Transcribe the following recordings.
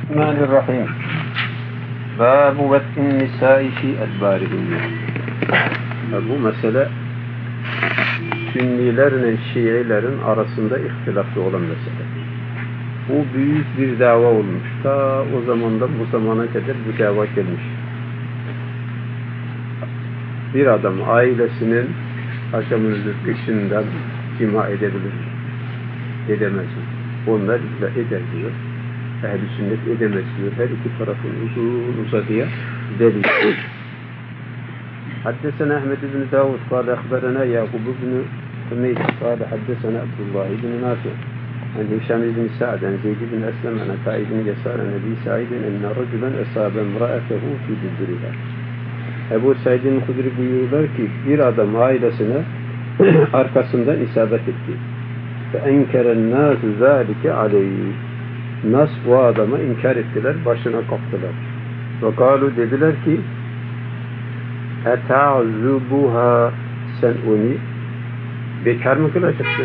Bismillahirrahmanirrahim. Bâbu vet'in nisâi fî edbârihinne. Bu mesele Sünnilerle Şiilerin arasında ihtilaflı olan mesele. Bu büyük bir dava olmuş. Ta o zamandan bu zamana kadar bu dava gelmiş. Bir adam ailesinin akşamın dışından cima edebilir mi? Edemez mi? Onlar eder diyor. Ehl-i sünnet edemez diyor. Her iki tarafın uzun uzadıya delil. حدثنا أحمد بن داود قال أخبرنا يعقوب بن حميد قال حدثنا عبد الله بن نافع عن هشام بن سعد عن زيد بن أسلم عن عطاء بن يسار عن أبي سعيد أن رجلا أصاب امرأته في دبرها. Ebu Said'in Hudri buyuruyorlar ki bir adam ailesine arkasından isabet etti. فَاَنْكَرَ النَّاسُ ذَٰلِكَ عَلَيْهِ. Nas bu adama inkar ettiler, başına kaptılar. وَقَالُوا dediler ki اَتَعْزُبُهَا sen onu bekar mı kılacaksın?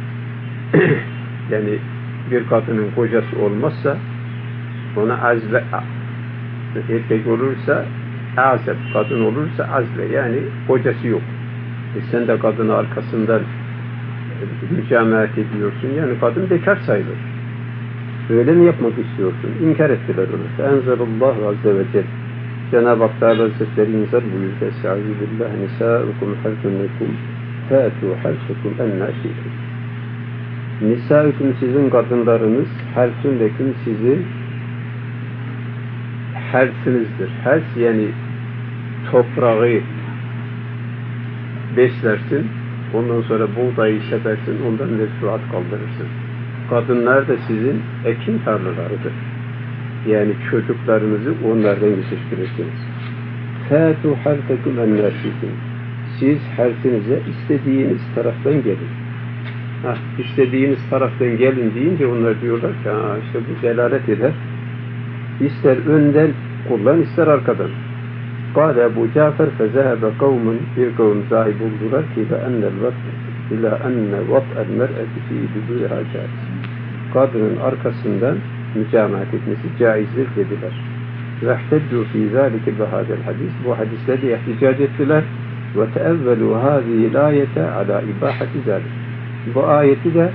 Yani bir kadının kocası olmazsa ona azle, erkek olursa azeb, kadın olursa azle, yani kocası yok. Sen de kadını arkasından mücamaat ediyorsun, yani kadın bekar sayılır. Öyle mi yapmak istiyorsun? İnkar ettiler onu. Enzalullahu azze ve celle. Cenab-ı Hak Teala Hazretleri inzal buyurdu. Estağfirullah. Nisâukum harfun lekum fâtû harfukum ennâ şi'tum. Nisâukum sizin kadınlarınız, harfun lekum sizin harfinizdir. Harf yani toprağı beslersin, ondan sonra buğdayı sepersin, ondan mevsuat kaldırırsın. Kadınlar da sizin ekin tarlalarıdır. Yani çocuklarınızı onlardan yetiştirirsiniz. فَاتُوا حَرْفَكُمْ اَنَّاسِكُمْ. Siz harfinize istediğiniz taraftan gelin. İstediğiniz taraftan gelin deyince onlar diyorlar ki işte bu delalet eder. İster önden kullan, ister arkadan. قَالَ Ebu Cafer فَذَهَبَ قَوْمٌ bir kavim zahib oldular ki اِلَا اَنَّ وَطْءَ الْمَرْأَةِ فِي دُبُرِهَا جَائِزٍ. Kadının arkasından mücamaat etmesi caizdir dediler. وَاحْتَجُّوا فِي ذَٰلِكَ بِهَذَا الْحَدِيثِ. Bu hadisle de ihticac ettiler. وَتَأَوَّلُوا هَذِهِ الْآيَةَ عَلَى إِبَاحَةِ ذَٰلِكَ. Bu ayeti de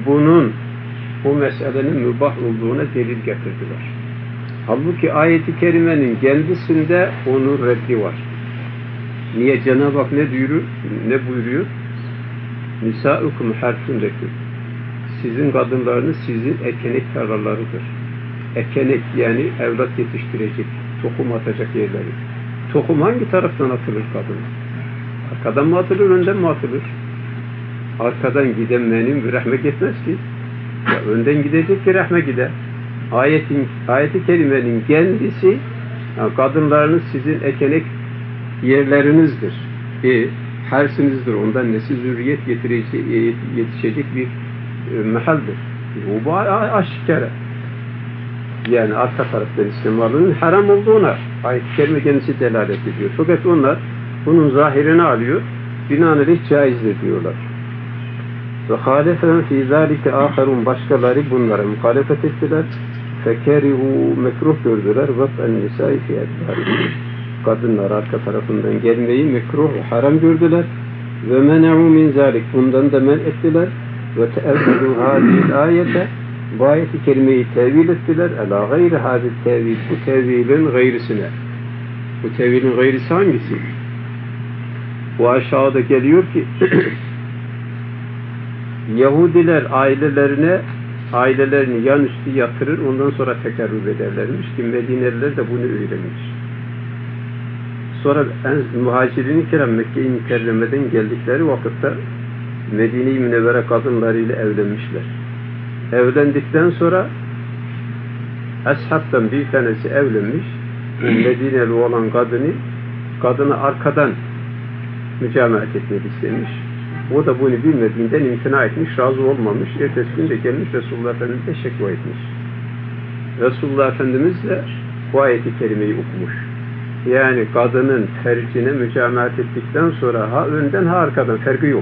bu meselenin mübah olduğuna delil getirdiler. Halbuki ayeti kerimenin kendisinde onun reddi var. Niye? Cenab-ı Hak ne buyuruyor? Nisâukum harfun lekum. Sizin kadınlarınız sizin ekenek tarlalarıdır. Ekenek yani evlat yetiştirecek, tohum atacak yerleri. Tohum hangi taraftan atılır kadın? Arkadan mı atılır, önden mi atılır? Arkadan giden menin rahme gitmez ki. Ya önden gidecek ki rahme gider. Ayeti kerimenin kendisi yani kadınlarınız sizin ekenek yerlerinizdir. Hersinizdir. Ondan nesil zürriyet yetişecek bir mehaldir. Bu aşikare. Yani arka taraftan istimalının haram olduğuna ayet-i kerime kendisi delalet ediyor. Fakat onlar bunun zahirini alıyor. Binaenaleyh caizdir diyorlar. Ve hâlefen fî zâlike âherun başkaları bunlara muhalefet ettiler. Fekerihu mekruh gördüler. Vat'en nisâi fî edbârihinne. Kadınlar arka tarafından gelmeyi mekruh ve haram gördüler. Ve men'u min zâlik. Bundan da men ettiler. Ve teevvelu hâzihil âyete. Bu ayeti kerimeyi tevil ettiler. Elâ gayri hâzihil tevil. Bu tevilin gayrisine. Bu tevilin gayrisi hangisi? Bu aşağıda geliyor ki Yahudiler ailelerini yan üstü yatırır, ondan sonra tekerrür ederlermiş ki Medineliler de bunu öğrenmiş. Sonra muhacirin-i kiram Mekke-i Mükerreme'den geldikleri vakitte Medine-i Münevvere kadınlarıyla evlenmişler. Evlendikten sonra Eshab'tan bir tanesi evlenmiş, Medineli olan kadını arkadan mücamaat etmek istemiş. O da bunu bilmediğinden imtina etmiş, razı olmamış. Ertesi gün de gelmiş Resulullah Efendimiz'e şekva etmiş. Resulullah Efendimiz de bu ayeti kerimeyi okumuş. Yani kadının fercine mücamaat ettikten sonra ha önden ha arkadan farkı yok.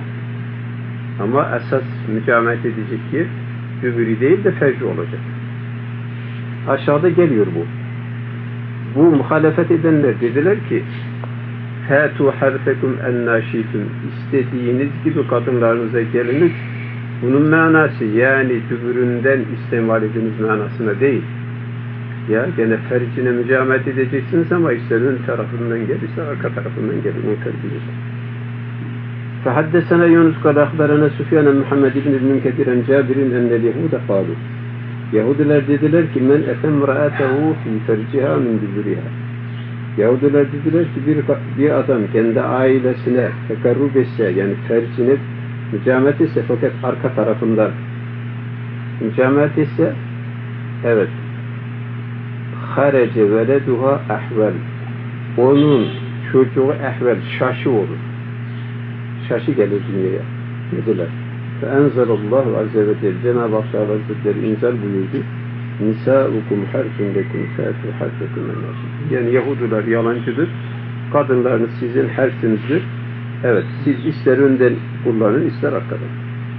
Ama esas mücamaat edecek yer dübürü değil de ferci olacak. Aşağıda geliyor bu. Bu muhalefet edenler dediler ki فَاتُوا حَرْفَكُمْ اَنَّاشِيتُمْ İstediğiniz gibi kadınlarınıza geliniz. Bunun manası yani dübüründen istemal ediniz manasına değil. Ya gene fercine mücamet edeceksiniz ama ister ön tarafından gel, ister arka tarafından gelin o tercih. فَحَدَّسَنَا يُونُسْ قَالَ أَخْبَرَنَا سُفْيَانَ مُحَمَّدِ بْنِ الْمُنْكَدِرَ عَنْ جَابِرٍ أَنَّ الْيَهُودَ قَالُوا Yahudiler dediler ki men etem ra'atehu fi ferciha min düburiha. Yahudiler dediler ki bir adam kendi ailesine tekarrub etse yani fercine mücamet etse fakat arka tarafından mücamet etse evet harece veleduha ehvel onun çocuğu ehvel şaşı olur. Şaşı gelir dünyaya dediler. فَاَنْزَلَ azze ve celle Cenab-ı Hak Hazretleri inzal buyurdu. Nisâukum harfun lekum fâtu harfekum ennâşid. Yani Yahudiler yalancıdır. Kadınlarınız sizin hersinizdir. Evet, siz ister önden kullanın, ister arkadan.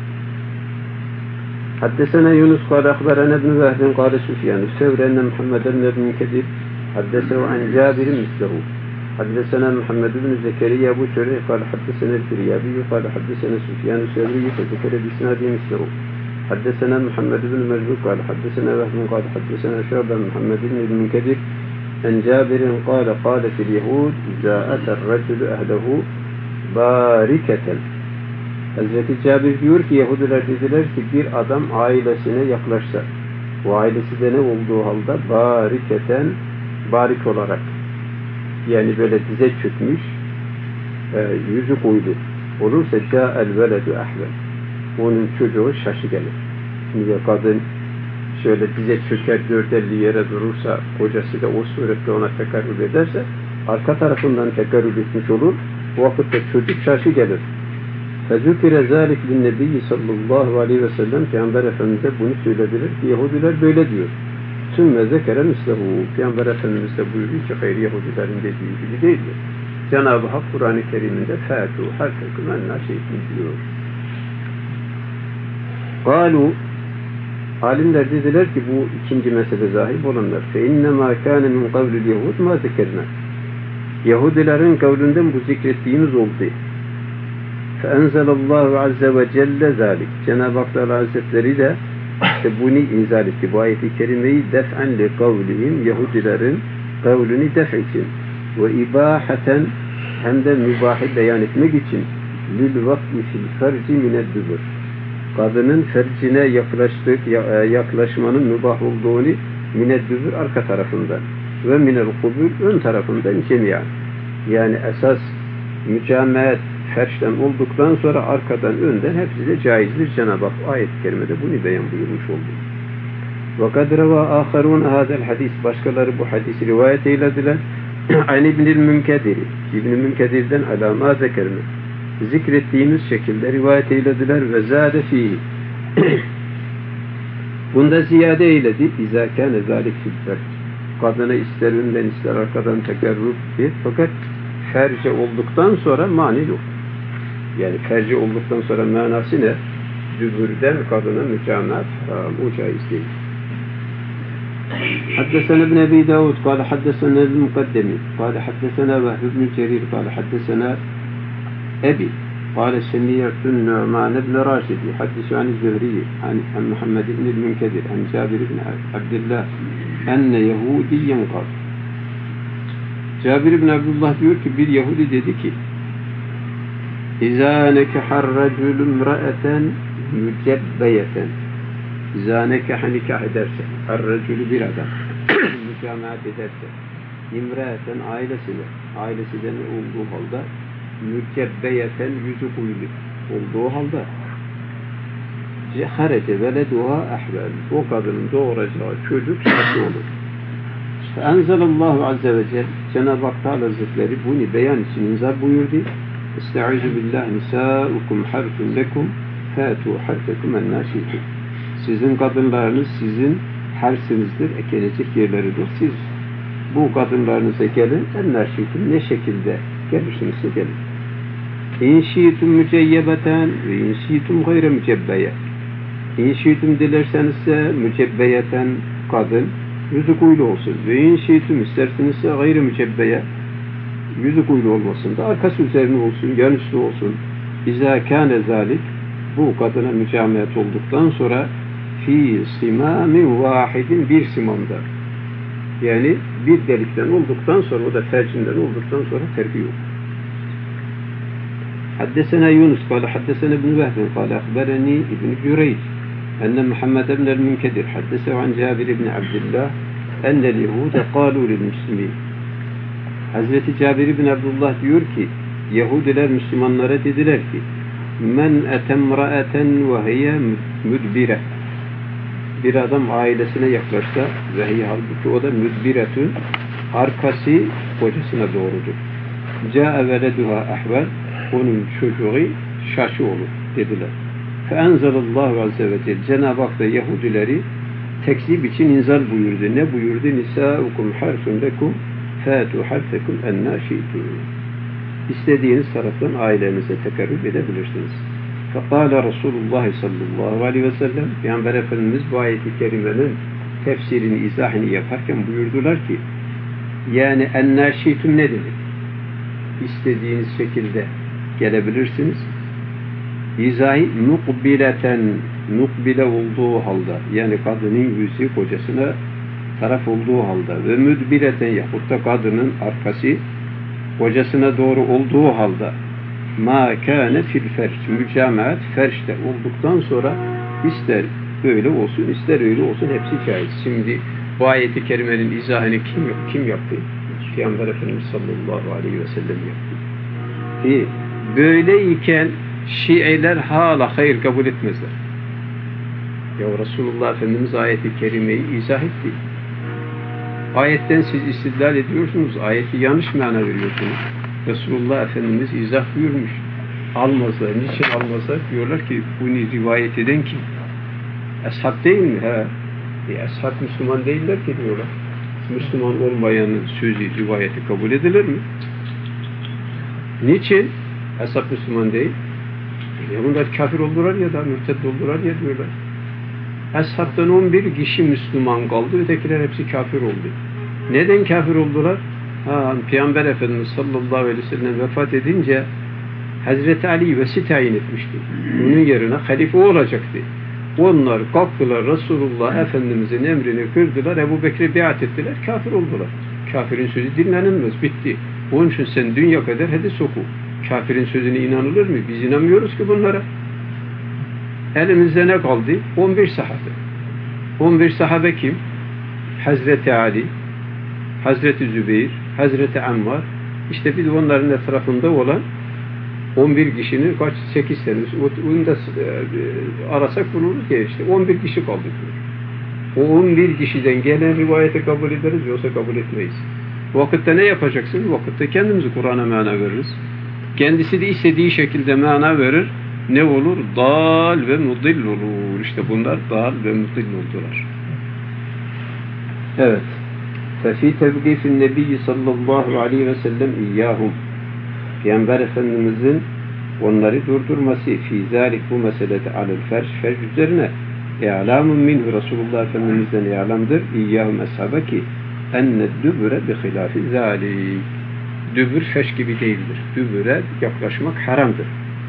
Haddesena Yunus kâle akhberana ibn Vehbin kâle Süfyan. Sevrenle Muhammed ibn Kedir. Haddesehu an Cabir'in mislehu. حدثنا محمد بن زكريا أبو شريح قال حدثنا الفريابي قال حدثنا سفيان الثوري فذكر بإسناده مثله حدثنا محمد بن مرزوق قال حدثنا وهب قال حدثنا شعبة محمد بن المنكدر عن جابر قال قالت اليهود إذا أتى الرجل أهله باركة. Hazreti Cabir diyor ki Yahudiler dediler ki bir adam ailesine yaklaşsa o ailesi de ne olduğu halde bariketen barik olarak yani böyle dize çökmüş yüzü koydu olursa ca'el veledu ahvel onun çocuğu şaşı gelir. Şimdi kadın şöyle dize çöker 450 yere durursa kocası da o surette ona tekarrub ederse arka tarafından tekarrub etmiş olur. O vakitte çocuk şaşı gelir. Fezükire zâlik linnebiyyi sallallahu aleyhi ve sellem Peygamber Efendimiz de bunu söylediler ki Yahudiler böyle diyor. Sümme zekere mislehu. Peygamber Efendimiz de buyuruyor ki hayır Yahudilerin dediği gibi değildir. Cenab-ı Hak Kur'an-ı Kerim'inde fâtu harfekum ennâşeytum diyor. Galu alimler dediler ki bu ikinci mesele zahip olanlar فَاِنَّمَا كَانَ مِنْ قَوْلِ الْيَهُودِ مَا ذَكَرْنَا Yahudilerin kavlinden bu zikrettiğimiz oldu. فَاَنْزَلَ اللّٰهُ عَزَّ وَجَلَّ ذَٰلِكِ Cenab-ı Hak Hazretleri de işte bunu inzal etti. Bu ayet-i kerimeyi def'en li kavlihim Yahudilerin kavlini def için ve ibahaten hem de mübahi beyan etmek için lil vak'i fil ferci mineddübür kadının fercine yaklaşmanın mübah olduğunu mineddübür arka tarafından ve minel kubur ön tarafından cemiyan yani esas mücameet ferçten olduktan sonra arkadan önden hepsi de caizdir. Cenab-ı Hak ayet-i kerimede bunu beyan buyurmuş oldu. وَقَدْ رَوَا آخَرُونَ هَذَا الْحَدِيثِ Başkaları bu hadisi rivayet eylediler. عَنِ اِبْنِ الْمُنْكَدِرِ İbn-i Münkedir'den alâmâ zekerine zikrettiğimiz şekilde rivayet eylediler ve zâde fîhî bunda ziyade eyledi. اِذَا كَانَ ذَٰلِكْ فِي الْفَرْجِ Kadına ister önden ister arkadan tekerrüp et. Fakat ferce olduktan sonra mani yok. Yani ferci olduktan sonra manası ne? Dübürden kadına mücamat o caiz değil. حدثنا ابن أبي داود قال حدثنا المقدمي قال حدثنا وهب بن جرير قال حدثنا أبي قال سمعت النعمان بن راشد يحدث عن الزهري عن محمد بن المنكدر عن جابر بن عبد الله أن يهوديا قال Cabir ibn Abdullah diyor ki bir Yahudi dedi ki İzâ nekehar racülü mra'eten mücebbeyeten İzâ nekeha nikah ederse ar-racülü bir adam mücamaat ederse imra'eten ailesine olduğu halde mücebbeyeten yüzü kuyulu olduğu halde harece veleduha ehvel o kadının doğuracağı çocuk şaşı olur. Enzelallahu azze ve celle Cenab-ı Hak Hazretleri bunu beyan için inzal buyurdu. Estaizu billah nisaukum harfun lekum fatu harfekum ennâşitum. Sizin kadınlarınız sizin hersinizdir, ekilecek yerleridir. Siz bu kadınlarınıza gelin, ennâşitum ne şekilde gelirsinizse gelin. İnşitum müceyyebeten ve inşitum gayre mücebbeye. İnşitum dilersenizse mücebbeyeten kadın, yüzü kuyulu olsun. Ve in şiitum istersinizse gayrı mücebbeye, yüzü kuyulu olmasın da arkası üzerine olsun, yan üstü olsun. İzâ kâne zâlik, bu kadına mücamiyet olduktan sonra fi simâmin vâhidin, bir simamda. Yani bir delikten olduktan sonra, o da fercinden olduktan sonra terki yok. Haddesena Yunus, kâle haddesena ibn Vehbin, kâle akbereni ibn Cüreyc, enne Muhammed ibn el-Münkedir, haddesehu an Cabir ibn Abdillah, ennel Yehude kâlu lil Müslümin. Hazreti Cabir ibn Abdullah diyor ki, Yahudiler Müslümanlara dediler ki, men etemra'eten ve hiye müdbire. Bir adam ailesine yaklaşsa ve hiye, halbuki o da müdbiretün, arkası kocasına doğrudur. Câe veleduha ahvel, onun çocuğu şaşı olur dediler. Feenzelallahu azze ve celle, Cenab-ı Hak da Yahudileri tekzip için inzal buyurdu. Ne buyurdu? Nisâukum harfun lekum fâtu harfekum ennâ şi'tûn. İstediğiniz taraftan ailenize tekerrüp edebilirsiniz. Fekâle Resulullah sallallahu aleyhi ve sellem, Peygamber Efendimiz bu ayet-i kerimenin tefsirini, izahını yaparken buyurdular ki, yani ennâ şi'tûn ne demek? İstediğiniz şekilde gelebilirsiniz. İzahi nukbileten, nukbile olduğu halde, yani kadının yüzü kocasına taraf olduğu halde ve müdbireten, yahut da kadının arkası kocasına doğru olduğu halde, ma kâne fil ferç, mücamaat ferçte olduktan sonra ister böyle olsun, ister öyle olsun, hepsi caiz. Şimdi bu ayet-i kerimenin izahını kim yaptı? Peygamber Efendimiz sallallahu aleyhi ve sellem yaptı. Böyleyken Şiiler hala hayır kabul etmezler. Ya Resulullah Efendimiz ayet-i kerimeyi izah etti. Ayetten siz istidlal ediyorsunuz, ayeti yanlış mana veriyorsunuz. Resulullah Efendimiz izah buyurmuş. Almazlar. Niçin almazlar? Diyorlar ki bunu rivayet eden kim? Ashab değil mi? Ashab Müslüman değiller ki diyorlar. Müslüman olmayanın sözü, rivayeti kabul edilir mi? Niçin? Ashab Müslüman değil. Ya bunlar kafir oldular ya da mürted oldular ya diyorlar. Ashab'tan 11 kişi Müslüman kaldı, ötekiler hepsi kafir oldu. Neden kafir oldular? Peygamber Efendimiz sallallahu aleyhi ve sellem vefat edince Hazreti Ali vesi tayin etmişti. Bunun yerine halife olacaktı. Onlar kalktılar, Resulullah Efendimizin emrini kırdılar, Ebu Bekir'e biat ettiler, kafir oldular. Kafirin sözü dinlenilmez, bitti. Onun için sen dünya kadar hadis oku. Kafirin sözüne inanılır mı? Biz inanmıyoruz ki bunlara. Elimizde ne kaldı? 11 sahabe. 11 sahabe kim? Hazreti Ali, Hazreti Zübeyir, Hazreti Ammar. İşte biz onların etrafında olan 11 kişinin 8 sene. Onu da arasak buluruz ya işte. 11 kişi kaldı. O 11 kişiden gelen rivayeti kabul ederiz, yoksa kabul etmeyiz. Vakitte ne yapacaksın? Vakitte kendimizi Kur'an'a mana veririz. Kendisi de istediği şekilde mana verir. Ne olur? Dal ve mudil olur. İşte bunlar dal ve mudil oldular. Evet. فَفِي تَبْقِيفِ النَّبِيِّ sallallahu aleyhi ve sellem iyyâhum. Peygamber Efendimizin onları durdurması fî zâlik, bu meselede alel ferç üzerine i'lâmun minhu, Resulullah Efendimiz'den i'lamdır iyyâhum ashabe ki enne dübüre bi hilâfi zâlik. Dübür feş gibi değildir. Dübüre yaklaşmak haramdır.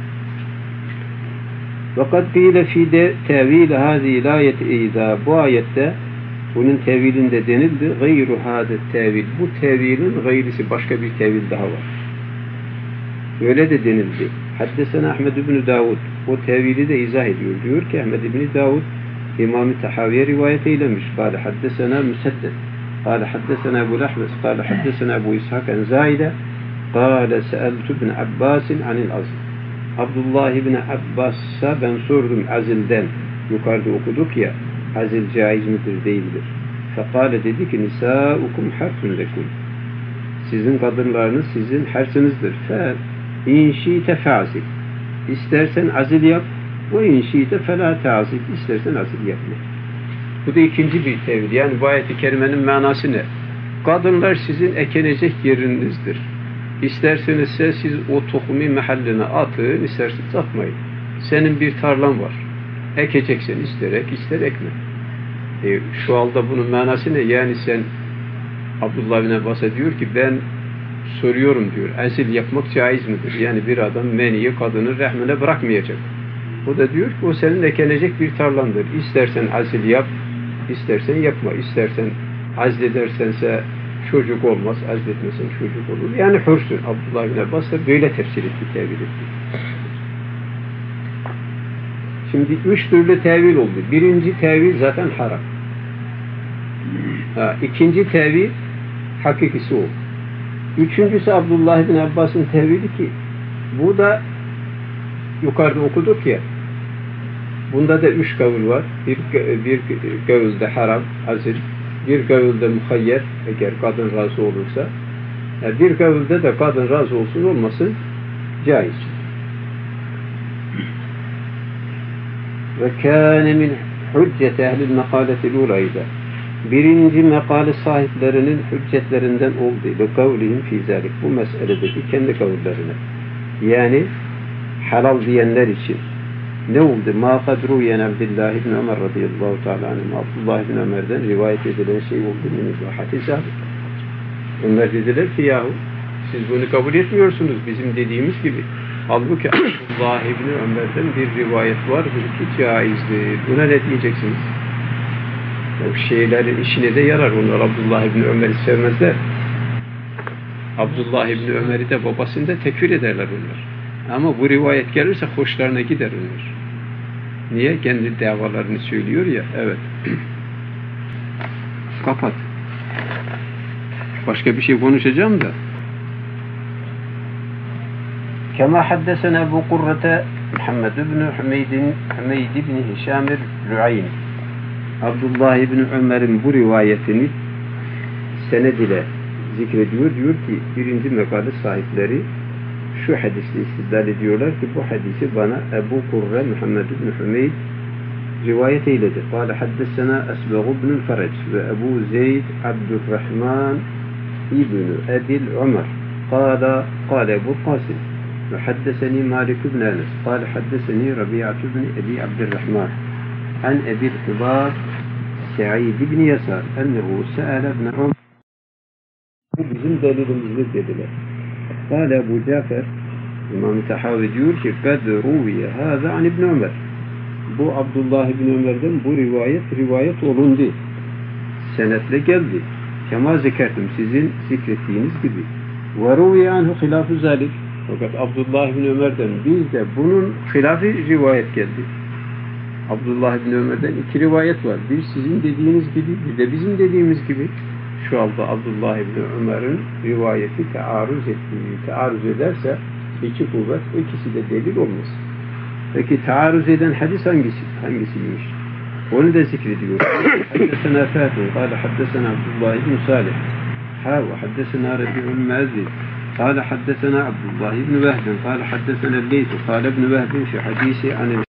وَقَدْ قِيلَ فِي تَوِيلِ هَذِهِ الْآيَةِ اِذَا, bu ayette bunun tevilinde denildi. غَيْرُ هَذَا التَّوِيلِ, bu tevilin gayrisi, başka bir tevil daha var. Öyle de denildi. Haddesena Ahmed ibn Davud, o tevili de izah ediyor. Diyor ki Ahmed ibn Davud İmam-ı Tahaviye rivayet eylemiş. قال حدثنا مسدد قال حدثنا أبو الأحمس قال حدثنا أبو إسحاق عن زايدة قال سألت ابن عباس عن الأصل. Abdullah ibn Abbas'a ben sordum azilden. Yukarıda okuduk ya, azil caiz midir, değildir. Fekale, dedi ki nisâukum harfun lekum. Sizin kadınlarınız sizin harsinizdir. Fe inşite fe'azil. İstersen azil yap, ve inşite felâ te'azil. İstersen azil yapma. Bu da ikinci bir tevil. Yani bu ayet-i kerimenin manası ne? Kadınlar sizin ekenecek yerinizdir. İsterseniz siz o tohumu mahalline atın, isterseniz atmayın. Senin bir tarlan var. Ekeceksen ister ek, ister ekme. Şu anda bunun manası ne? Yani sen Abdullah bin Abbas'a diyor ki ben soruyorum diyor. Azil yapmak caiz midir? Yani bir adam meniyi kadının rahmine bırakmayacak. O da diyor ki o senin ekenecek bir tarlandır. İstersen azil yap, istersen yapma. İstersen azledersense çocuk olmaz, azletmesen çocuk olur. Yani hürsün. Abdullah bin Abbas da böyle tefsir etti, tevil etti. Şimdi 3 türlü tevil oldu. Birinci tevil zaten haram. İkinci tevil hakikisi o. Üçüncüsü Abdullah bin Abbas'ın tevili ki bu da yukarıda okuduk ya, bunda da 3 kavul var. Bir kavulde haram, azil, bir kavulde muhayyer, eğer kadın razı olursa, bir kavulde de kadın razı olsun olmasın caiz. Ve kâne min hüccet ehlil mekâletil ulayda. Birinci mekale sahiplerinin hüccetlerinden olduğu ve kavlihim fî zâlik. Bu meseledeki kendi kavullerine. Yani halal diyenler için ne oldu? مَا قَدْ رُوْيَنَ عَبْدِ اللّٰهِ بْنِ عَمَرْ رَضِيَ اللّٰهُ تَعَالَى عَنْهُ. Abdullah bin Ömer'den rivayet edilen şey oldu. مِنْ sabit. Onlar dediler ki yahu siz bunu kabul etmiyorsunuz bizim dediğimiz gibi. Halbuki Abdullah bin Ömer'den bir rivayet vardır ki caizdir. Buna ne diyeceksiniz? O şeylerin işine de yarar. Onlar Abdullah bin Ömer'i sevmezler. Abdullah bin Ömer'i de babasını da tekfir ederler onlar. Ama bu rivayet gelirse hoşlarına gider onlar. Niye? Kendi davalarını söylüyor ya. Evet. Kapat. Başka bir şey konuşacağım da. Kema haddesena Ebu Kurrete Muhammed ibn Hümeyd ibn Hişam el-Lu'ayn. Abdullah ibn Ömer'in bu rivayetini sened ile zikrediyor. Diyor ki birinci mekale sahipleri şu hadisle istidlal ediyorlar ki bu hadisi bana Ebu Kurre Muhammed ibn Hümeyd rivayet eyledi. Kâle haddesena Esbeğ ibn Fereç ve Ebu Zeyd Abdurrahman ibn Ebil Ömer. Kâle Ebu Qasim ve haddeseni Malik ibn Enes. Kâle haddeseni Rabi'at ibn Ebi Abdurrahman an Ebil Hubab Sa'id ibn Yasar ennehu se'ale ibn Ömer. Bu bizim delilimizdir dediler. Kâle Ebu Cafer İmam-ı Tahavi diyor ki قَدْ رُوِيَ هَذَا عَنْ İbn Ömer. Bu Abdullah bin Ömer'den bu rivayet olundu. Senetle geldi. Kema zikertim sizin zikrettiğiniz gibi. وَرُوِيَ عَنْهُ خِلَافُ ذَلِكَ. Fakat Abdullah bin Ömer'den bir de bunun hilafı rivayet geldi. Abdullah bin Ömer'den 2 rivayet var. Bir sizin dediğiniz gibi, bir de bizim dediğimiz gibi. Şu anda Abdullah bin Ömer'in rivayeti taarruz ederse 2 kuvvet, ikisi de delil olmaz. Peki taarruz eden hadis hangisiymiş? Onu da zikrediyor. Haddesena Fatih, kâle haddesena Abdullah ibn Salih. Ve haddesena Rabi'ul Ma'zi. Kâle haddesena Abdullah ibn Vehbin. Kâle haddesena Leyth. Kâle ibn Vehbin fi hadisi anil.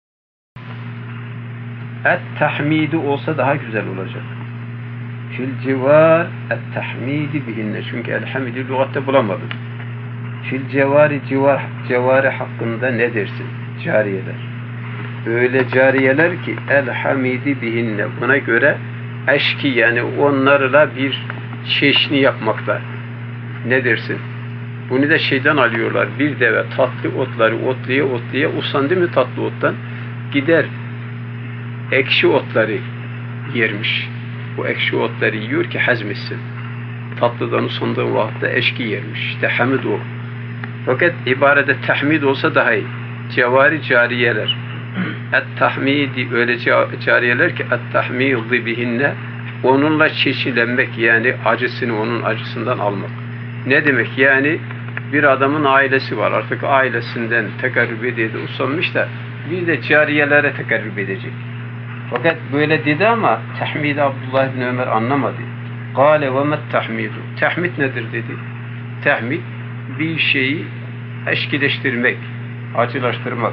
Et-tahmidi olsa daha güzel olacak. Fil civar et-tahmidi bihinne. Çünkü el-hamidi lügatte bulamadım. Fil civari hakkında ne dersin? Cariyeler. Öyle cariyeler ki el-hamidi bihinne. Buna göre eşki yani onlarla bir çeşni yapmakta. Ne dersin? Bunu da şeyden alıyorlar. Bir deve tatlı otları otlaya usandı mı tatlı ottan gider ekşi otları yermiş. Bu ekşi otları yiyor ki hazmetsin. Tatlıdan usandığı vakitte eşki yermiş. İşte hamid o. Fakat ibarede tahmid olsa daha iyi. Cevari cariyeler. Et-tahmidi öyle cariyeler ki et-tahmidi bihinne onunla çeşilenmek yani acısını onun acısından almak. Ne demek? Yani bir adamın ailesi var. Artık ailesinden tekarrüb edildi, usanmış da bir de cariyelere tekarrüb edecek. Fakat böyle dedi ama tahmid-i Abdullah bin Ömer anlamadı. Kâle ve met tahmidu. Tahmid nedir dedi. Tahmid bir şeyi eşkileştirmek, acılaştırmak.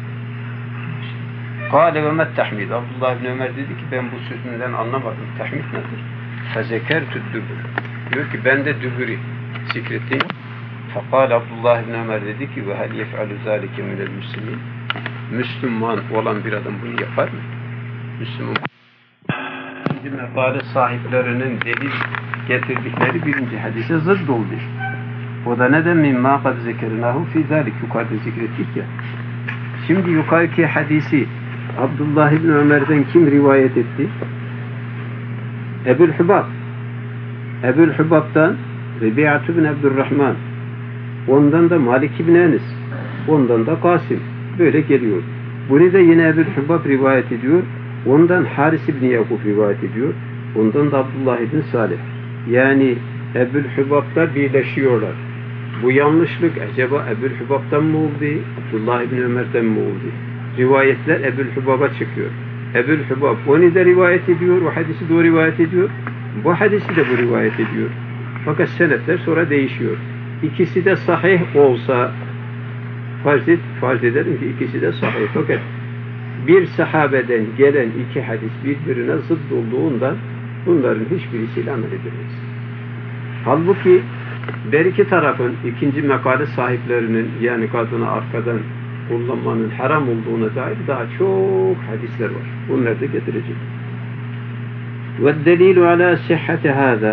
Kâle ve met tahmid. Abdullah bin Ömer dedi ki ben bu sözünden anlamadım. Tahmid nedir? Fezekertü dübür. Diyor ki ben de dübürü zikrettim. Fekâle Abdullah bin Ömer dedi ki ve hel yef'alü zâlike minel müslimin. Müslüman olan bir adam bunu yapar mı? Müslüman ikinci mekale sahiplerinin delil getirdikleri birinci hadise zıdd oldu. O da neden mimma kad zekernahu fi zalik, yukarıda zikrettik ya. Şimdi yukarıki hadisi Abdullah ibn Ömer'den kim rivayet etti? Ebu'l-Hubab. Ebu'l-Hubab'dan Rebi'at ibn Abdurrahman. Ondan da Malik ibn Enes. Ondan da Kasım. Böyle geliyor. Bunu da yine Ebu'l-Hubab rivayet ediyor. Ondan Haris ibn Yakub rivayet ediyor. Ondan da Abdullah ibn Salih. Yani Ebu'l-Hubab'da birleşiyorlar. Bu yanlışlık acaba Ebu'l-Hubab'dan mı oldu? Abdullah ibn Ömer'den mi oldu? Rivayetler Ebu'l-Hubab'a çıkıyor. Ebu'l-Hubab onu da rivayet ediyor, o hadisi de o rivayet ediyor. Bu hadisi de bu rivayet ediyor. Fakat senetler sonra değişiyor. İkisi de sahih olsa farz ederim ki ikisi de sahih. Fakat bir sahabeden gelen iki hadis birbirine zıt olduğundan bunların hiçbirisiyle amel edilmez. Halbuki her iki tarafın ikinci mekale sahiplerinin yani kadını arkadan kullanmanın haram olduğuna dair daha çok hadisler var. Bunları da getirecek. وَالدَّلِيلُ عَلَى صِحَّةِ هَذَا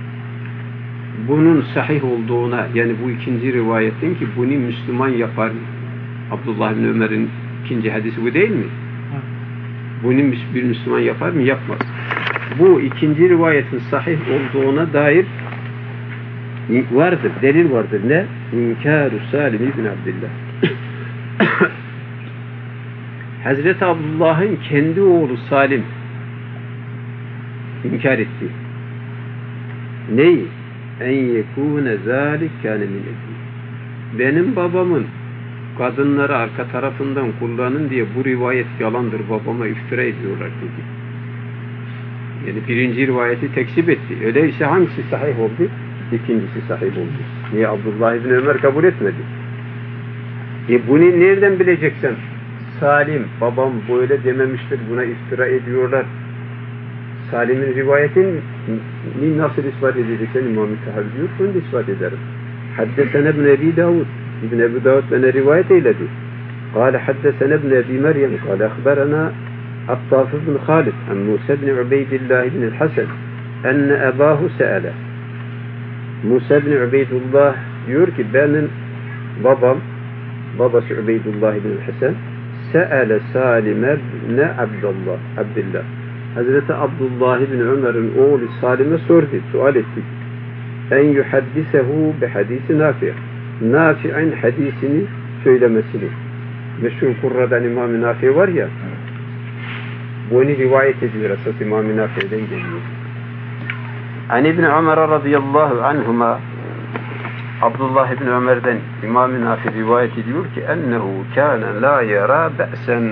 bunun sahih olduğuna, yani bu ikinci rivayetin ki bunu Müslüman yapar. Abdullah bin Ömer'in ikinci hadisi bu değil mi? Bunu bir Müslüman yapar mı? Yapmaz. Bu ikinci rivayetin sahih olduğuna dair vardır, delil vardır. Ne? İnkâr-ı Salim ibn Abdillah. Hazreti Abdullah'ın kendi oğlu Salim inkar etti. Neyi? En yekûne zâlik kâne min edî. Benim babamın kadınları arka tarafından kullanın diye bu rivayet yalandır, babama iftira ediyorlar dedi. Yani birinci rivayeti tekzip etti. Öyleyse hangisi sahih oldu? İkincisi sahih oldu. Niye Abdullah ibn Ömer kabul etmedi? Bunu nereden bileceksin? Salim, babam böyle dememiştir, buna iftira ediyorlar. Salim'in rivayetini nasıl ispat edeceksen İmam-ı Tahavi diyor, bunu da ispat ederim. Haddesene ibn Ebi Davud. İbn Ebi Davud bana rivayet eyledi. Kale haddesene ibn Ebi Meryem. Kale akhbarana Attaf ibn Khalid an Musa ibn Ubeydillah ibn el-Hasan enne ebahu se'ele. Musa ibn Ubeydullah diyor ki benim babası Ubeydullah ibn el-Hasan se'ele Salim ibn Abdullah. Hazreti Abdullah ibn Ömer'in oğlu Salim'e sordu, sual etti. En yuhaddisehu bi hadisi Nafi'. Nafi'in hadisini söylemesini. Meşhur Kurra'dan İmam-ı Nafi var ya, bunu rivayet ediyor, esas İmam-ı Nafi'den geliyor. An İbn Ömer radıyallahu anhuma, Abdullah ibn Ömer'den İmam-ı Nafi rivayet ediyor ki ennehu kâne la yara be'sen.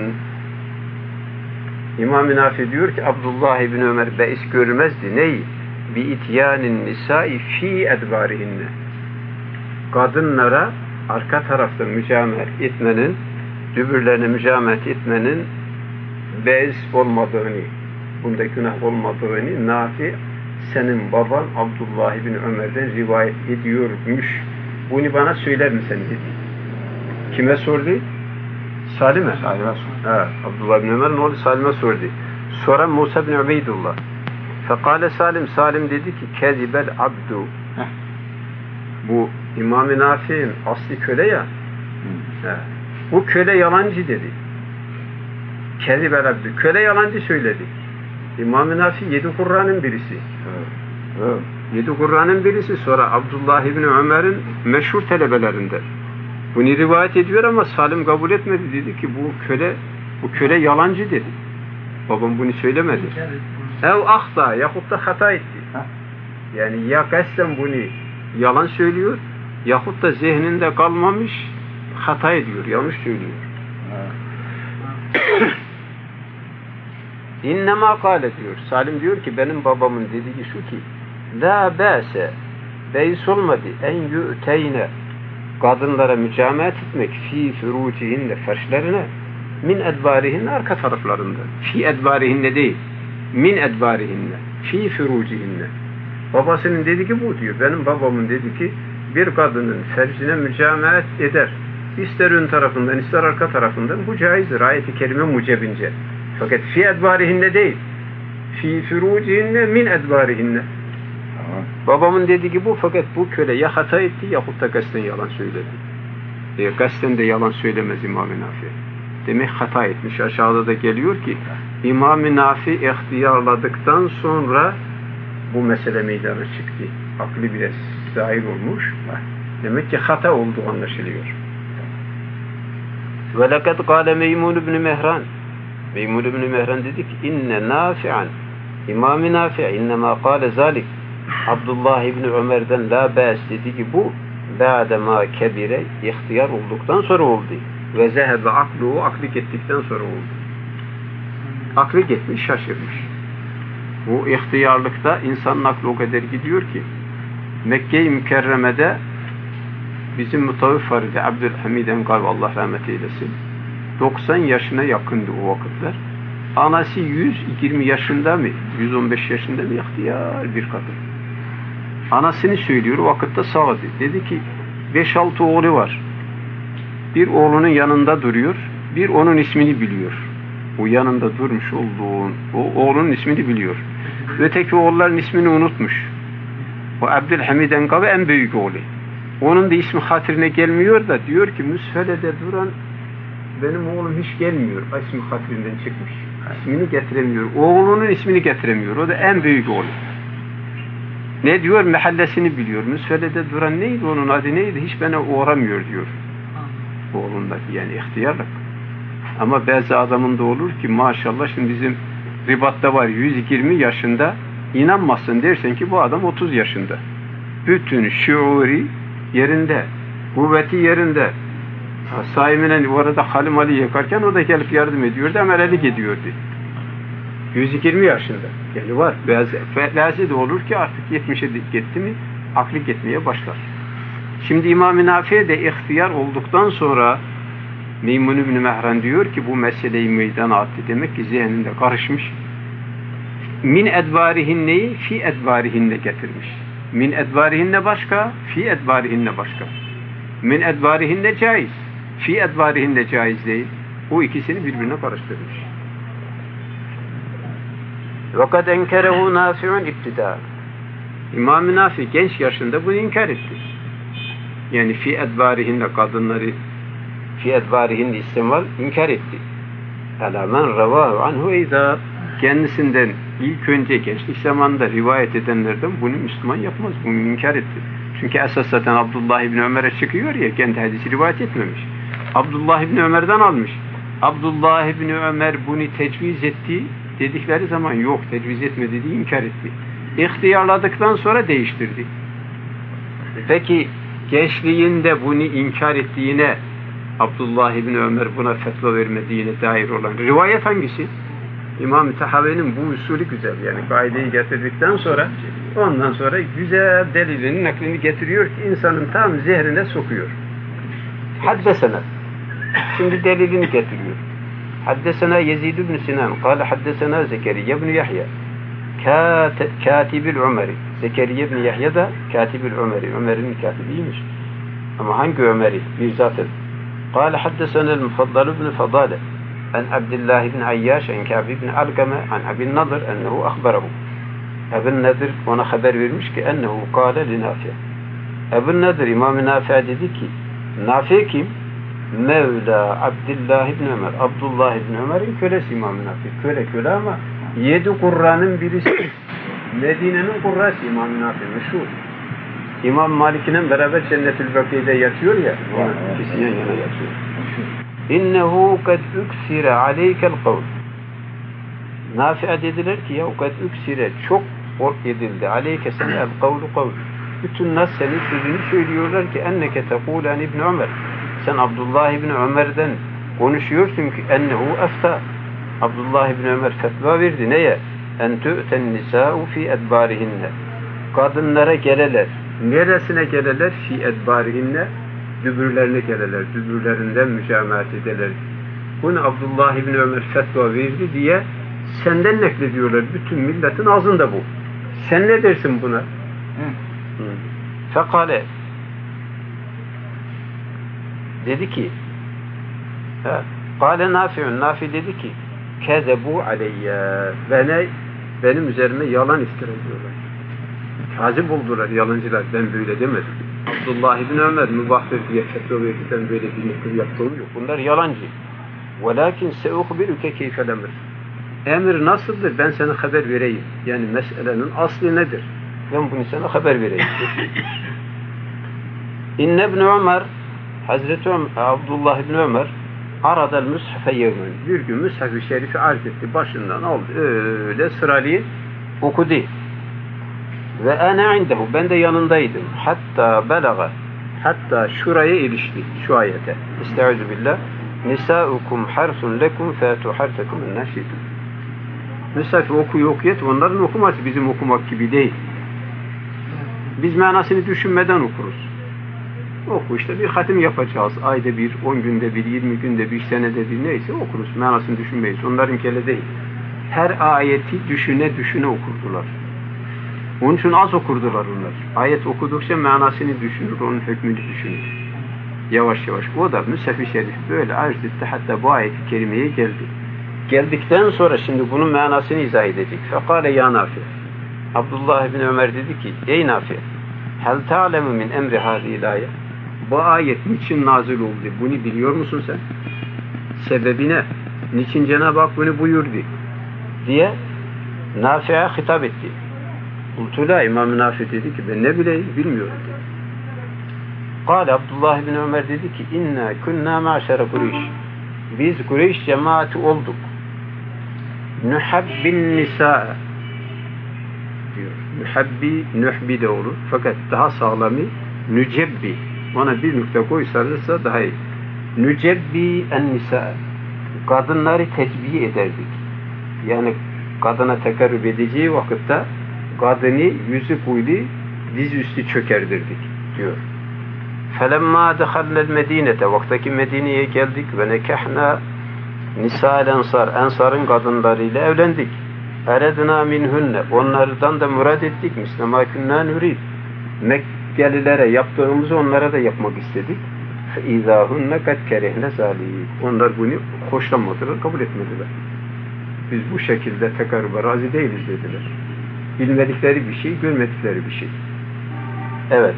İmam-ı Nafi diyor ki Abdullah ibn Ömer beis görmezdi. Neyi? Bi ityanin nisai fi edbarihinne. Kadınlara arka tarafta mücamet etmenin, dübürlerine mücamet etmenin beis olmadığını, bunda günah olmadığını Nafi senin baban Abdullah ibn Ömer'den rivayet ediyormuş. Bunu bana söyler misin dedi. Kime sordu? Salim'e. Evet, Abdullah bin Ömer'in oğlu Salim'e sordu. Sonra Musa bin Ubeydullah. Fekale Salim dedi ki kezibel abdu. Bu İmam-ı Nafi'nin asli köle ya. Bu köle yalancı dedi. Kezibel abdu. Köle yalancı söyledi. İmam-ı Nafi 7 Kur'an'ın birisi. Evet. 7 Kur'an'ın birisi, sonra Abdullah ibn Ömer'in meşhur talebelerinden. Bunu rivayet ediyor ama Salim kabul etmedi, dedi ki bu köle yalancı dedi. Babam bunu söylemedi. Ev ahta yahut da hata etti. Yani ya kasten bunu yalan söylüyor yahut da zihninde kalmamış, hata ediyor, yanlış söylüyor. İnnemâ kâle diyor. Salim diyor ki benim babamın dediği şu ki la bâse beis olmadı en yu'teyne kadınlara mücamet etmek fi furucihinne ferşlerine min edbarihinne arka taraflarında. Fi edbarihinne değil. Min edbarihinne. Fi furucihinne. Babasının dediği ki bu diyor. Benim babamın dediği ki bir kadının fercine mücamet eder. İster ön tarafından ister arka tarafından bu caizdir. Ayet-i kerime mucebince. Fakat fi edbarihinne değil. fi furucihinne min edbarihinne. Babamın dediği gibi bu, fakat bu köle ya hata etti yahut da kasten yalan söyledi. Kasten de yalan söylemez İmam-ı Nafi. Demek hata etmiş. Aşağıda da geliyor ki İmam-ı Nafi ihtiyarladıktan sonra bu mesele meydana çıktı. Aklı biraz zahir olmuş. Demek ki hata olduğu anlaşılıyor. Ve lekad kâle Meymun ibn Mehran. Meymun ibn Mehran dedi ki inne Nafi'an İmam-ı Nafi innemâ kâle zâlik Abdullah ibn Ömer'den la bâs dedi ki bu ba'demâ kebire ihtiyar olduktan sonra oldu. Ve zehebe akluhu aklı gittikten sonra oldu. Aklı gitmiş, şaşırmış. Bu ihtiyarlıkta insanın aklı o kadar gidiyor ki Mekke-i Mükerreme'de bizim mutavif var idi Abdülhamid Engal, Allah rahmet eylesin. 90 yaşına yakındı o vakitler. Anası 120 yaşında mı? 115 yaşında mı? İhtiyar bir kadın. Anasını söylüyor, o vakitte sağdı. Dedi ki 5-6 oğlu var. Bir oğlunun yanında duruyor, bir onun ismini biliyor. O yanında durmuş olduğun, o oğlunun ismini biliyor. Öteki oğulların ismini unutmuş. O Abdülhamid Engal en büyük oğlu. Onun da ismi hatırına gelmiyor da diyor ki müsfelede duran benim oğlum hiç gelmiyor. İsmi hatırından çıkmış. İsmini getiremiyor. Oğlunun ismini getiremiyor. O da en büyük oğlu. Ne diyor? Mahallesini biliyor. Müsfelede duran neydi? Onun adı neydi? Hiç bana uğramıyor diyor. Oğlundaki yani ihtiyarlık. Ama bazı adamın da olur ki maşallah şimdi bizim ribatta var 120 yaşında, inanmazsın dersen ki bu adam 30 yaşında. Bütün şuuri yerinde, kuvveti yerinde. Saiminen bu arada Halim Ali yakarken o da gelip yardım ediyordu, amelelik ediyordu. 120 yaşında. Yani var. Bazı da olur ki artık 70'e gitti mi aklı gitmeye başlar. Şimdi İmam-ı Nafi'ye de ihtiyar olduktan sonra Meymun ibn Mehran diyor ki bu meseleyi meydana attı. Demek ki zihninde karışmış. Min edbarihinneyi fi edbarihinne getirmiş. Min edbarihinne başka, fi edbarihinne başka. Min edbarihinne caiz, fi edbarihinne caiz değil. O ikisini birbirine karıştırmış. Vakat enkerehu nafi'un iptida. İmam-ı Nafi genç yaşında bunu inkar etti. Yani fi edbarihinne kadınları fi edbarihinne istimal inkar etti. Ala men ravahu anhu eyda. Kendisinden ilk önce gençlik zamanında rivayet edenlerden bunu Müslüman yapmaz. Bunu inkar etti. Çünkü esas zaten Abdullah İbni Ömer'e çıkıyor ya, kendi hadisi rivayet etmemiş. Abdullah İbni Ömer'den almış. Abdullah İbni Ömer bunu tecviz etti dedikleri zaman yok, tecviz etmedi diye inkar etti. İhtiyarladıktan sonra değiştirdi. Peki gençliğinde bunu inkar ettiğine, Abdullah İbni Ömer buna fetva vermediğine dair olan rivayet hangisi? İmam-ı Tahavi'nin bu usulü güzel. Yani kaideyi getirdikten sonra ondan sonra güzel delilinin naklini getiriyor ki insanın tam zehrine sokuyor. Haddesena. Şimdi delilini getiriyor. Haddesena Yezid ibn Sinan. Kale haddesena Zekeriye ibn Yahya. Katibil Ömer'i. Zekeriye ibn Yahya da Katibil Ömer'i. Ömer'in katibiymiş. Ama hangi Ömer'i? Bir zaten. Kale haddesena el-Mufaddal ibn Fadale. عن عبد الله بن عياش عن كعب بن علقمة عن أبي النضر أنه أخبره. أبي النضر ona haber vermiş ki أنه قال لنافع. Ebu Nedir İmam-ı Nafi dedi ki Nafi kim? Mevla Abdullah ibn Ömer. Abdullah ibn Ömer'in kölesi İmam-ı Nafi. Köle ama 7 kurranın birisi. Medine'nin kurrası İmam-ı Nafi. Meşhur. İmam Malik'le beraber Cennetül Baki'de yatıyor ya. İkisi yan yana yatıyor. İnnehu kad üksire aleykel kavl. Nafi'e dediler ki ya kad üksire çok edildi aleyke sen el kavlu kavl. Bütün nas senin sözünü söylüyorlar ki enneke tekulen İbn Ömer. Sen Abdullah İbni Ömer'den konuşuyorsun ki ennehu efta. Abdullah İbni Ömer fetva verdi. Neye? En tü'ten nisa'u fi edbarihinne. Kadınlara geleler. Neresine geleler? Fi edbarihinne. Dübürlerine geleler. Dübürlerinden mücamaat ederler. Bunu Abdullah İbni Ömer fetva verdi diye senden naklediyorlar. Bütün milletin ağzında bu. Sen ne dersin buna? Fekale dedi ki Kale Nafi'un Nafi dedi ki kezebu aleyye bana benim üzerime yalan iftira ediyorlar. Kazip buldular yalancılar. Ben böyle demedim. Abdullah ibn Ömer mübahtır diye fetva verirken böyle bir nükür yaptığım yok. Bunlar yalancı. وَلَاكِنْ سَاُخْبِرُكَ كَيْفَ الْاَمْرِ Emir nasıldır? Ben sana haber vereyim. Yani meselenin aslı nedir? Ben bunu sana haber vereyim. İnne ibn Ömer Hazreti Abdullah ibn Ömer aradal mushafe yevmen. Bir gün Mushaf-ı Şerif'i arz etti. Başından aldı. Öyle sıralı okudu. Ve ana indehu. Ben de yanındaydım. Hatta şuraya ilişti. Şu ayete. Estaizu billah. Nisaukum harsun lekum fatu harsakum enneşitum. Mushaf'ı okuyet. Onların okuması bizim okumak gibi değil. Biz manasını düşünmeden okuruz. Oku işte bir hatim yapacağız. Ayda bir, 10 günde bir, 20 günde bir, senede bir neyse okuruz. Manasını düşünmeyiz. Onlarınkele değil. Her ayeti düşüne okurdular. Onun için az okurdular onlar. Ayet okudukça manasını düşünür, onun hükmünü düşünür. Yavaş yavaş. O da Mushaf-ı Şerif böyle arz etti. Hatta bu ayet-i kerimeye geldi. Geldikten sonra şimdi bunun manasını izah edecek. Fekale ya Nafi. Abdullah ibn Ömer dedi ki, ey Nafi, hel ta'lemu min emri hâzî ayet. Bu ayet niçin nazil oldu? Bunu biliyor musun sen? Sebebi ne? Niçin Cenab-ı Hak bunu buyurdu? Diye Nafi'ye hitap etti. Ultula İmam-ı Nafi dedi ki ben ne bileyim bilmiyorum dedi. Kâle Abdullah ibn Ömer dedi ki inna kunna ma'şere Kureyş. Biz Kureyş cemaati olduk. Nuhabbin nisâ diyor. Nuhbi de olur. Fakat daha sağlamı nücebbi. Ona bir nokta koysanızsa daha iyi. Nücebbi en nisa. Kadınları tecbih ederdik. Yani kadına tekerrüp edeceği vakitte kadını yüzü kuydu, dizüstü çökerdirdik diyor. Felemma dehallel medinete. Vaktaki Medine'ye geldik ve nekehna nisa'l ensar. Ensar'ın kadınlarıyla evlendik. Eredna minhunne. Onlardan da murad ettik. Müslüman künna nürid. Mekkelilere yaptığımızı onlara da yapmak istedik. فَاِذَاهُنَّ قَدْ كَرِهْنَ زَالِيكُ Onlar bunu hoşlanmadılar, kabul etmediler. Biz bu şekilde tekarruba razı değiliz dediler. Bilmedikleri bir şey, görmedikleri bir şey. Evet.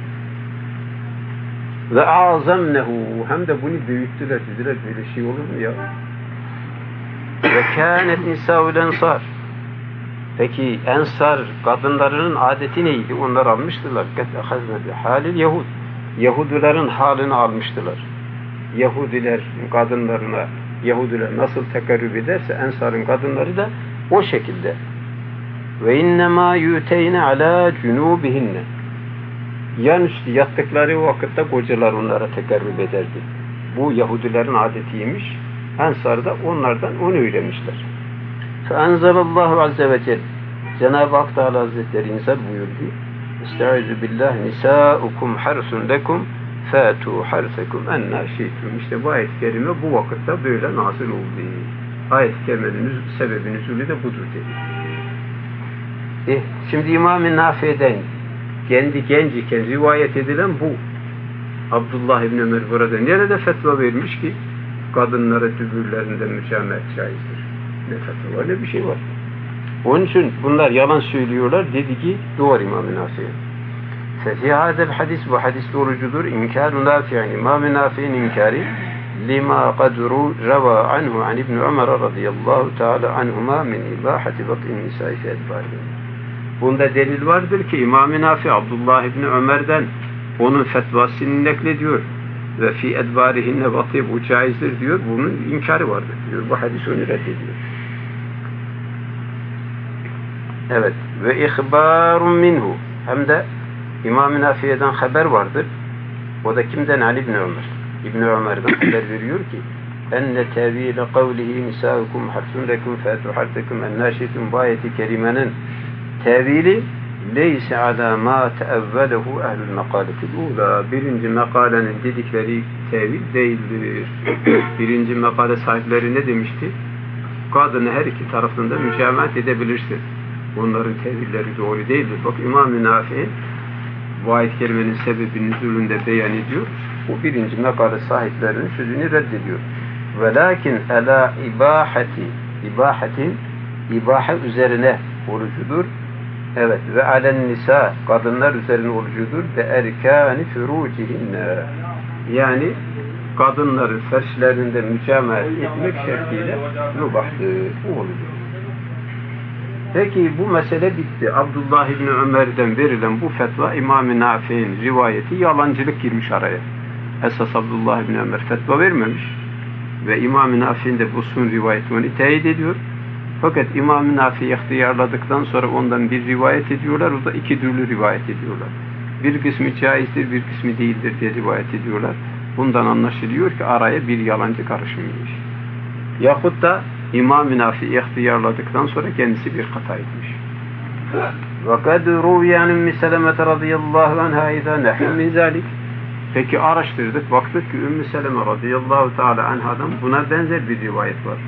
Ve azamnehu hem de bunu büyüttüler dediler. Böyle şey olur mu ya? Ve kânet nisâul ensar. Peki ensar kadınlarının adeti neydi? Onlar almıştılar. Halil Yahud. Yahudilerin halini almıştılar. Yahudiler kadınlarına, Yahudiler nasıl tekarrüp ederse ensarın kadınları da o şekilde. Ve innemâ yüteyne alâ cunûbihinne. Yan üstü yattıkları vakitte kocalar onlara tekarrüp ederdi. Bu Yahudilerin adetiymiş. Ensar da onlardan onu öğrenmişler. Feenzelallahu azze ve celle. Cenab-ı Hak Teala Hazretleri inzal buyurdu. Estaizu billah nisaukum harsun lekum fatu harsakum enna şeytum. İşte bu ayet-i kerime bu vakitte böyle nazil oldu. Ayet-i kerimenin sebebi nüzulü de budur dedi. Şimdi İmam-ı Nafi'den kendi genciken rivayet edilen bu. Abdullah ibn Ömer burada nerede fetva vermiş ki kadınlara dübürlerinde mücamet caizdir? Ne fetva var ne bir şey var. Onun için bunlar yalan söylüyorlar. Dedi ki doğru İmam-ı Nafi'ye. Fefî hâzel hadis bu hadis doğrucudur. İnkâr-ı Nafi'in İmam-ı Nafi'nin inkâri lima kadru reva anhu an İbn Ömer radıyallahu teala anhuma min ibâhati bat'in nisâi fi edbârihim. Bunda delil vardır ki İmam-ı Nafi Abdullah ibn Ömer'den onun fetvasını naklediyor ve fi edbârihinne bat'i bu caizdir diyor. Bunun inkarı vardır diyor. Bu hadis onu reddediyor. Evet. Ve ihbarun minhu. Hem de İmam-ı Nafiye'den haber vardır. O da kimden? Ali ibn Ömer. İbn Ömer'den haber veriyor ki enne tevîle kavlihi nisâukum harsun lekum fâtu hartekum ennâşitum bu ayeti kerimenin tevili leyse alâ mâ teevvelehu ehlül mekâletil ûlâ. Birinci mekalenin dedikleri tevil değildir. Birinci mekale sahipleri ne demişti? Kadını her iki tarafında mücamaat edebilirsin. Bunların tevilleri doğru değildir. Bak İmam-ı Nafi bu ayet-i kerimenin sebebi nüzulünde beyan ediyor. Bu birinci mekale sahiplerinin sözünü reddediyor. Velakin elâ ibahatin ibahe üzerine orucudur. Evet, ve alen nisa, kadınlar üzerine orucudur. Ve erkâni furûcihinne, yani kadınların ferçlerinde mücamaat etmek şartıyla mübahtır. Bu orucudur. Peki bu mesele bitti. Abdullah İbni Ömer'den verilen bu fetva İmam-ı Nafi'nin rivayeti yalancılık girmiş araya. Esas Abdullah İbni Ömer fetva vermemiş. Ve İmam-ı Nafi'nin de bu son rivayeti onu teyit ediyor. Fakat İmam-ı Nafi'yi ihtiyarladıktan sonra ondan bir rivayet ediyorlar. O da iki türlü rivayet ediyorlar. Bir kısmı caizdir, bir kısmı değildir diye rivayet ediyorlar. Bundan anlaşılıyor ki araya bir yalancı karışmış. Yahut da İmam-ı Nafi'yi ihtiyarladıktan sonra kendisi bir hata etmiş. وَقَدْ رُوْيَ عَنْ اُمِّ سَلَمَةَ رَضِيَ اللّٰهُ عَنْهَا اِذَا نَحْنُ مِنْ ذَٰلِكَ. Peki araştırdık, baktık ki Ümmü Seleme radıyallahu teala anhadan buna benzer bir rivayet var.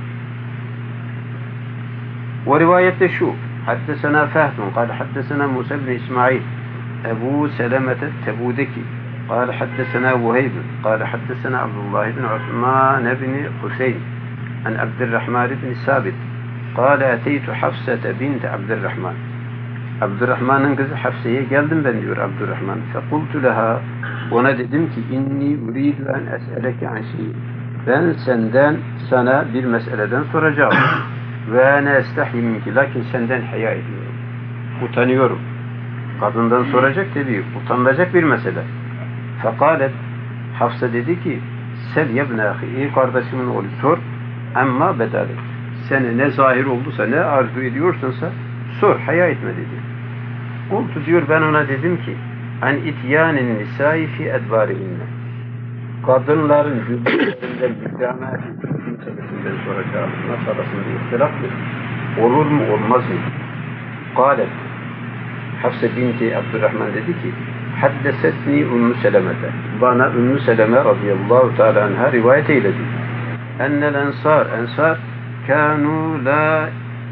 O rivayette şu: Haddesena Fehdun, kâle haddesena Musa bin İsmail, Ebu Seleme'te Tebudeki, kâle haddesena Vuheybun, kâle haddesena Abdullah bin Osman bin Hüseyin, an Abdurrahman bin Sabit, kâle eteytu Hafsete bint Abdurrahman. Abdurrahman'ın kızı Hafse'ye geldim ben diyor Abdurrahman. Fekultu leha, ona dedim ki inni uridu en es'eleke an şeyin. Ben senden sana bir meseleden soracağım. Ve ne estahyi minki, lakin senden haya ediyorum. Utanıyorum. Kadından soracak dedi, utanılacak bir mesele. Fekalet, Hafsa dedi ki, sel yebne ahi, ey kardeşimin oğlu sor, amma bedalet. Seni ne zahir olduysa, ne arzu ediyorsansa sor, haya etme dedi. Kultu diyor, ben ona dedim ki, an ityanin nisai fi edbarihinne. Kadınların yüzlerinden mücamaat kimselerinden soracağım. Nasıl arasında ihtilaftır? Olur mu, olmaz mı? Kâlet, Hafsa binti Abdurrahman dedi ki, haddesetni Ümmü Seleme'te. Bana Ümmü Seleme radıyallahu teala anha rivayet eyledi. Ennel ensar kânû la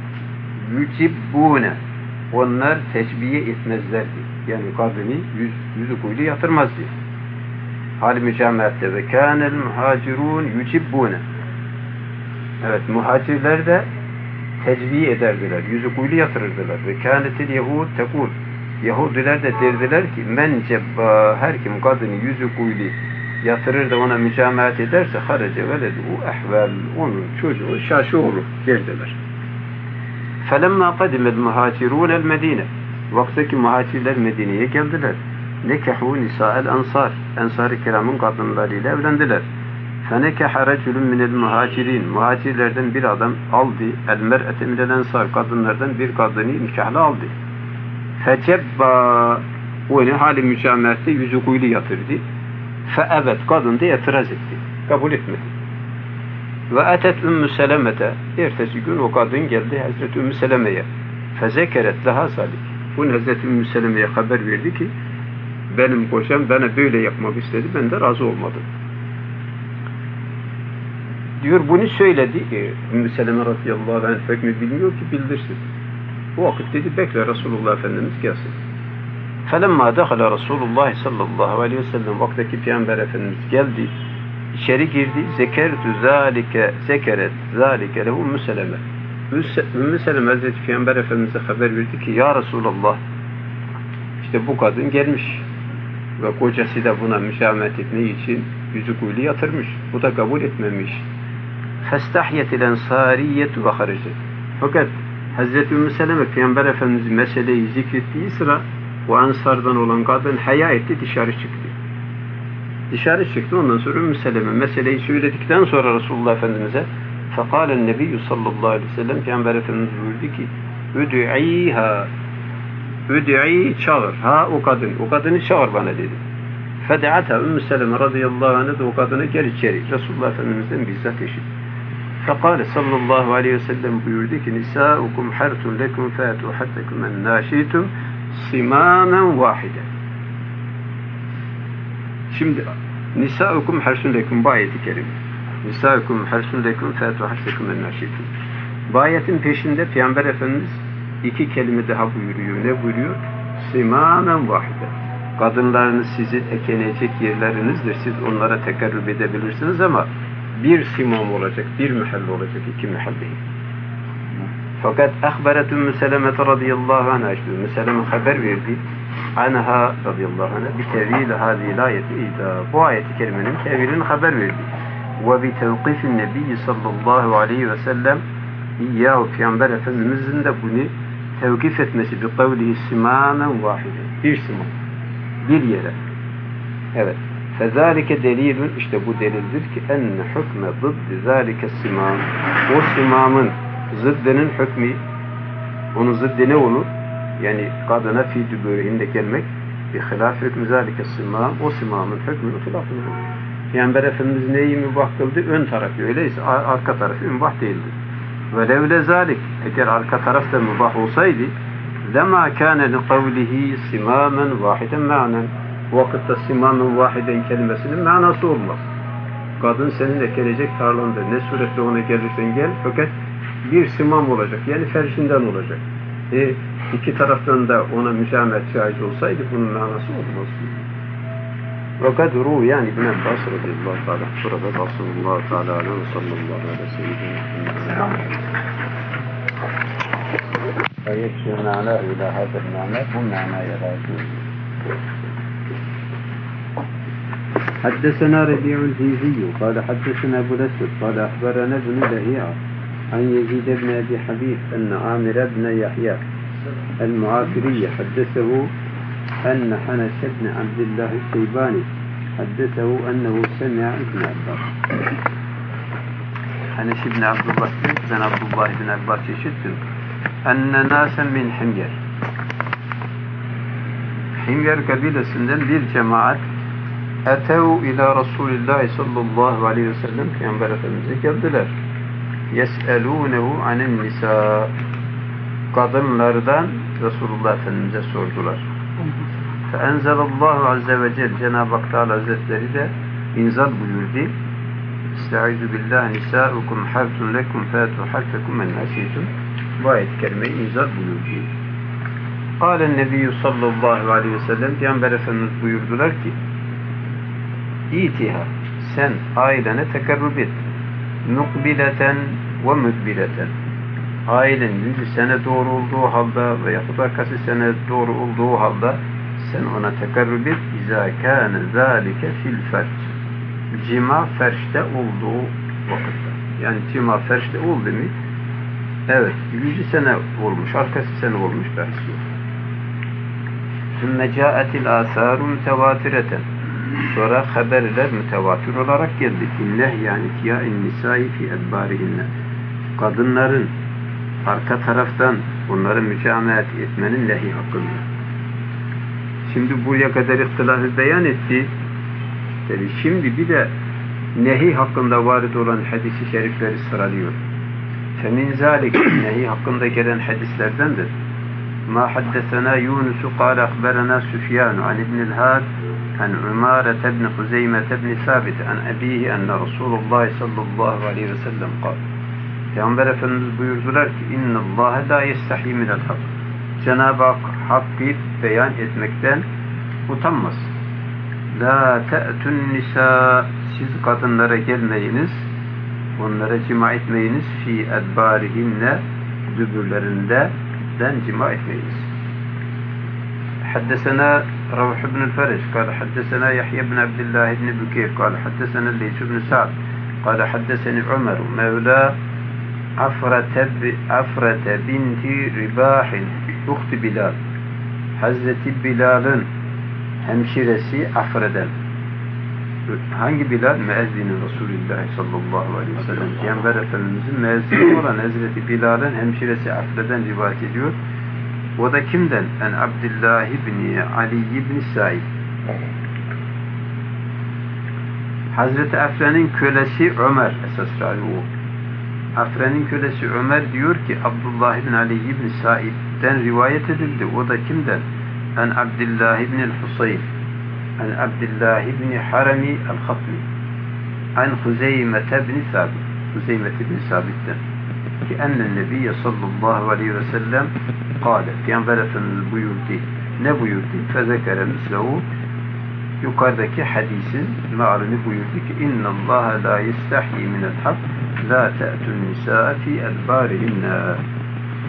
yücibbûne. Onlar teşbiye etmezlerdi. Yani kadını yüzü kuyulu yatırmazdı. Hal-i mücamaatte ve kânel muhacirûn yücibbûne. Evet, muhacirler de tecviye ederdiler, yüzü kuyulu yatırırdılar. Ve kânetil yehûd tekûl. Yahudiler de derdiler ki men cebba, her kim kadını yüzü kuyulu yatırır da ona mücamaat ederse harece veledu ehvel, onun çocuğu şaşı olur derdiler. Felemma kadimel muhacirûn el medine. Vaktaki muhacirler Medine'ye geldiler. Nekehû nisâ'el ansar. Ensar-ı kiramın kadınlarıyla evlendiler. Fenekeha reculun minel muhacirin. Muhacirlerden bir adam aldı. El mer'ete minel ensar. Kadınlardan bir kadını nikahla aldı. Fecebba. Onu hali mücamaatte yüzü kuyulu yatırdı. Feebet. Kadın da itiraz etti. Kabul etmedi. Ve etet Ümmü Seleme'te. Ertesi gün o kadın geldi Hazreti Ümmü Seleme'ye. Fezekeret leha zalik. Bunu Hazreti Ümmü Seleme'ye haber verdi ki benim kocam bana böyle yapmak istedi. Ben de razı olmadım. Diyor bunu söyledi. Ümmü Seleme radıyallahu anh hükmü bilmiyor ki bildirsin. O vakit dedi bekle Resulullah Efendimiz gelsin. Felemma dekhala Resulullah sallallahu aleyhi ve sellem, vaktaki Peygamber Efendimiz geldi. İçeri girdi. Zekeret zalike lehu Ümmü Seleme. Ümmü Seleme Hazreti Peygamber Efendimiz'e haber verdi ki ya Resulallah, işte bu kadın gelmiş ve kocası da buna mücamaat etmeyi için yüzü kuyulu yatırmış. Bu da kabul etmemiş. Festahyetil ensariyetu ve haricet. Fakat Hazreti Ümmü Seleme Peygamber Efendimiz meseleyi zikrettiği sıra o ansardan olan kadın haya etti, dışarı çıktı. Dışarı çıktı. Ondan sonra Ümmü Seleme meseleyi söyledikten sonra Resulullah Efendimiz'e fekâlen nebiyyü sallallahu aleyhi ve sellem Peygamber Efendimiz buyurdu ki üdü'i çağır. Ha o kadın. O kadını çağır bana dedi. Fede'atha Ümmü Seleme radıyallahu anh'a da o kadına gel içeri. Resulullah Efendimiz'den bizzat eşit. Fekâle sallallahu aleyhi ve sellem buyurdu ki nisâukum hartun lekum fâtu hattekum en nâşitum simâmen vâhide. Şimdi nisâukum harsun lekum bu ayeti kerime. Nisâukum harsun lekum fâtu hattekum en nâşitum. Bu ayetin peşinde Peygamber Efendimiz iki kelime daha buyuruyor. Ne buyuruyor? Simâmen vâhide. Kadınlarınız sizin ekenecek yerlerinizdir. Siz onlara tekerrüp edebilirsiniz ama bir simam olacak, bir mahal olacak, iki mahal değil. Fakat ahberet Ümmü Seleme radıyallahu anha, işte Ümmü Seleme haber verdi. Anha radıyallahu anha bi tevil hâzîl ayeti idâ. Bu ayeti kerimenin tevilini haber verdi. Ve bi tevkifin nebiyyi sallallahu aleyhi ve sellem İyyâhu, Peygamber Efendimizin de bunu tevkif etmesi bi kavlihi simâmen vâhide. Bir simam. Bir yere. Evet. Fezâlike delilün, işte bu delildir ki enne hükme zıddi zâlike simâm. O simamın zıddının hükmü, onun zıddı ne olur? Yani kadına fi dübürihinde gelmek bi hilâf hükmü zâlike simâm. O simamın hükmünün hilafını olur. Peygamber Efendimiz neyi mübah kıldı? Ön tarafı. Öyleyse arka tarafı mübah değildir. Ve levle zâlik, eğer arka taraf da mübah olsaydı لَمَا كَانَ لِقَوْلِهِ سِمَامًا وَاحِدًا مَعْنًا. Bu vakitte simamen vahiden kelimesinin manası olmaz. Kadın seninle gelecek tarlanda, ne suretle ona gelirsen gel, fakat bir simam olacak, yani ferşinden olacak. İki taraftan da ona müsamet şahit olsaydı bunun manası olmaz. Fakat ruh, yani İbn Abbas radıyallahu ta'ala, burada Resulullah ta'ala aleyhi ve sallallahu aleyhi ve sellem فيكشف معناه إلى هذا المعنى هم معنى يراجون. حدثنا ربيع الجيزي قال حدثنا أبو الأسود قال أخبرنا ابن لهيعة عن يزيد بن أبي حبيب أن عامر بن يحيى المعافري حدثه أن حنس بن عبد الله الشيباني حدثه أنه سمع ابن عباس. حنس بن عبد الله بن عبد الله بن عباس يشتم enne nâsen min Himyer. Himyer kabilesinden bir cemaat etev ila Resulillah sallallahu aleyhi ve sellem, Peygamber Efendimiz'e geldiler. Yes'elûnehu anin nisa. Kadınlardan Resulullah Efendimiz'e sordular. Feenzelallahu azze ve celle, Cenab-ı Hak Teala Hazretleri de inzal buyurdu. Estaizu billah nisâukum hartun lekum fâtu harfekum men asîtum. Bu ayet-i kerimeyi inzal buyurdu. Kâlen nebiyyü sallallahu aleyhi ve sellem, Peygamber Efendimiz buyurdular ki İtiha, sen ailene tekerrüb et. Mukbileten ve müdbileten. Ailen 100 sene doğru olduğu halde veya arkası sene doğru olduğu halde sen ona tekerrüb et. İzâ kâne zâlike fil ferç. Cima ferçte olduğu vakitte. Yani cima ferçte oldu mu? Evet, 100 sene olmuş, arkası sene olmuş belki. ثُمَّ جَاءَتِ الْآثَارُ مُتَوَاتِرَةً. Sonra haberler mütevatir olarak geldi. İnneh, yani tiyâ'in nisâi fî edbârihinne. Kadınların arka taraftan onları mücamelt etmenin nehi hakkında. Şimdi buraya kadar ihtilafı beyan etti. Tabi şimdi bir de nehi hakkında varid olan hadis-i şerifleri sıralıyor. Femin zâlik, nehi hakkında gelen hadislerdendir. Ma haddesena Yunus qâle akberena Süfyan an İbnil Had an Umâre ibn Huzeyme ibn Sabit an abihi enne Resulullah sallallahu aleyhi ve sellem kâle. Peygamber Efendimiz buyurdular ki innallâhe lâ yestahî minel hak. Cenab-ı Hak hakkı beyan etmekten utanmaz. La te'tun nisa, siz kadınlara gelmeyiniz, onlara cima etmeyiniz, fi edbarihinne, dübürlerinde den cima etmeyiniz. Haddesena Ravh ibn el-Fereş kâle haddesena Yahya ibn Abdillah ibn Bükeyr kâle haddesena Leys ibn Sa'd kâle haddeseni Ömer mevla Afrate binti Ribahin uhti Bilal. Hazreti Bilal'ın hemşiresi Afre'den. Hangi Bilal? Müezzini Resulullah sallallahu aleyhi ve sellem. Peygamber Efendimiz'in müezzini olan Hazreti Bilal'ın hemşiresi Afre'den rivayet ediyor. O da kimden? En Abdullah ibn Ali ibn Sa'id. Hazreti Afre'nin kölesi Ömer esas ravi o. Afre'nin kölesi Ömer diyor ki Abdullah ibn Ali ibn Sa'id'den rivayet edildi. O da kimden? En Abdullah ibn el-Husayn. En Abdullah ibn Harami el-Khatmi. En Huzeyme ibn Sabit. Huzeyme ibn Sabit'ten. Ki ennen Nebiye sallallahu aleyhi ve sellem kâle. Peygamber Efendimiz buyurdu. Ne buyurdu? Fezekere mislehu. Yukarıdaki hadisin mealini buyurdu ki innallâhe lâ yestahî minel hak lâ te'tun nisâ fî edbârihinnâ.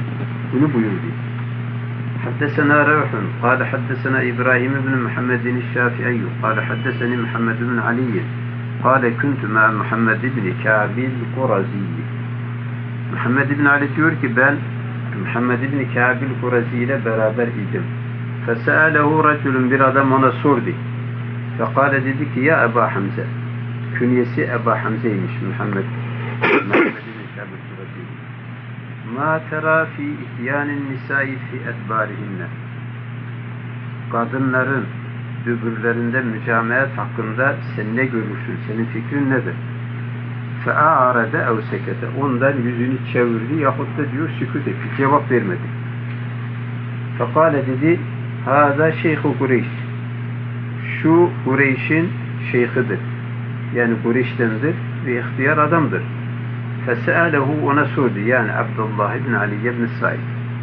bunu buyurdu. Haddesena Revhun, kâle haddesena İbrahim ibn Muhammedin Şafi'i, kâle haddeseni Muhammed ibn Ali, kâle kuntu ma Muhammed ibn Kâbil Kurazi. Muhammed ibn Ali diyor ki ben Muhammed ibn Kâbil Kurazi ile beraber idim. Fesâlehu racülün, bir adam ona sordu. Fekâle dedi ki ya Ebu Hamze, künyesi Ebu Hamze'ymiş Muhammed ibn Kâbil Kurazi. Ma tera fi ihyanin nisai fi edbarihinne. Kadınların dübürlerinde mücameyet hakkında sen ne görürsün? Senin fikrin nedir? Fe'arede ev sekete. Ondan yüzünü çevirdi yahut da diyor sükût etti. Cevap vermedi. Fekale dedi hâzâ şeyh-u Kureyş. Şu Kureyş'in şeyhidir. Yani Kureyş'tendir ve ihtiyar adamdır. Fese'alehu, ona sordu. Yani Abdullah ibn Ali ibn Said.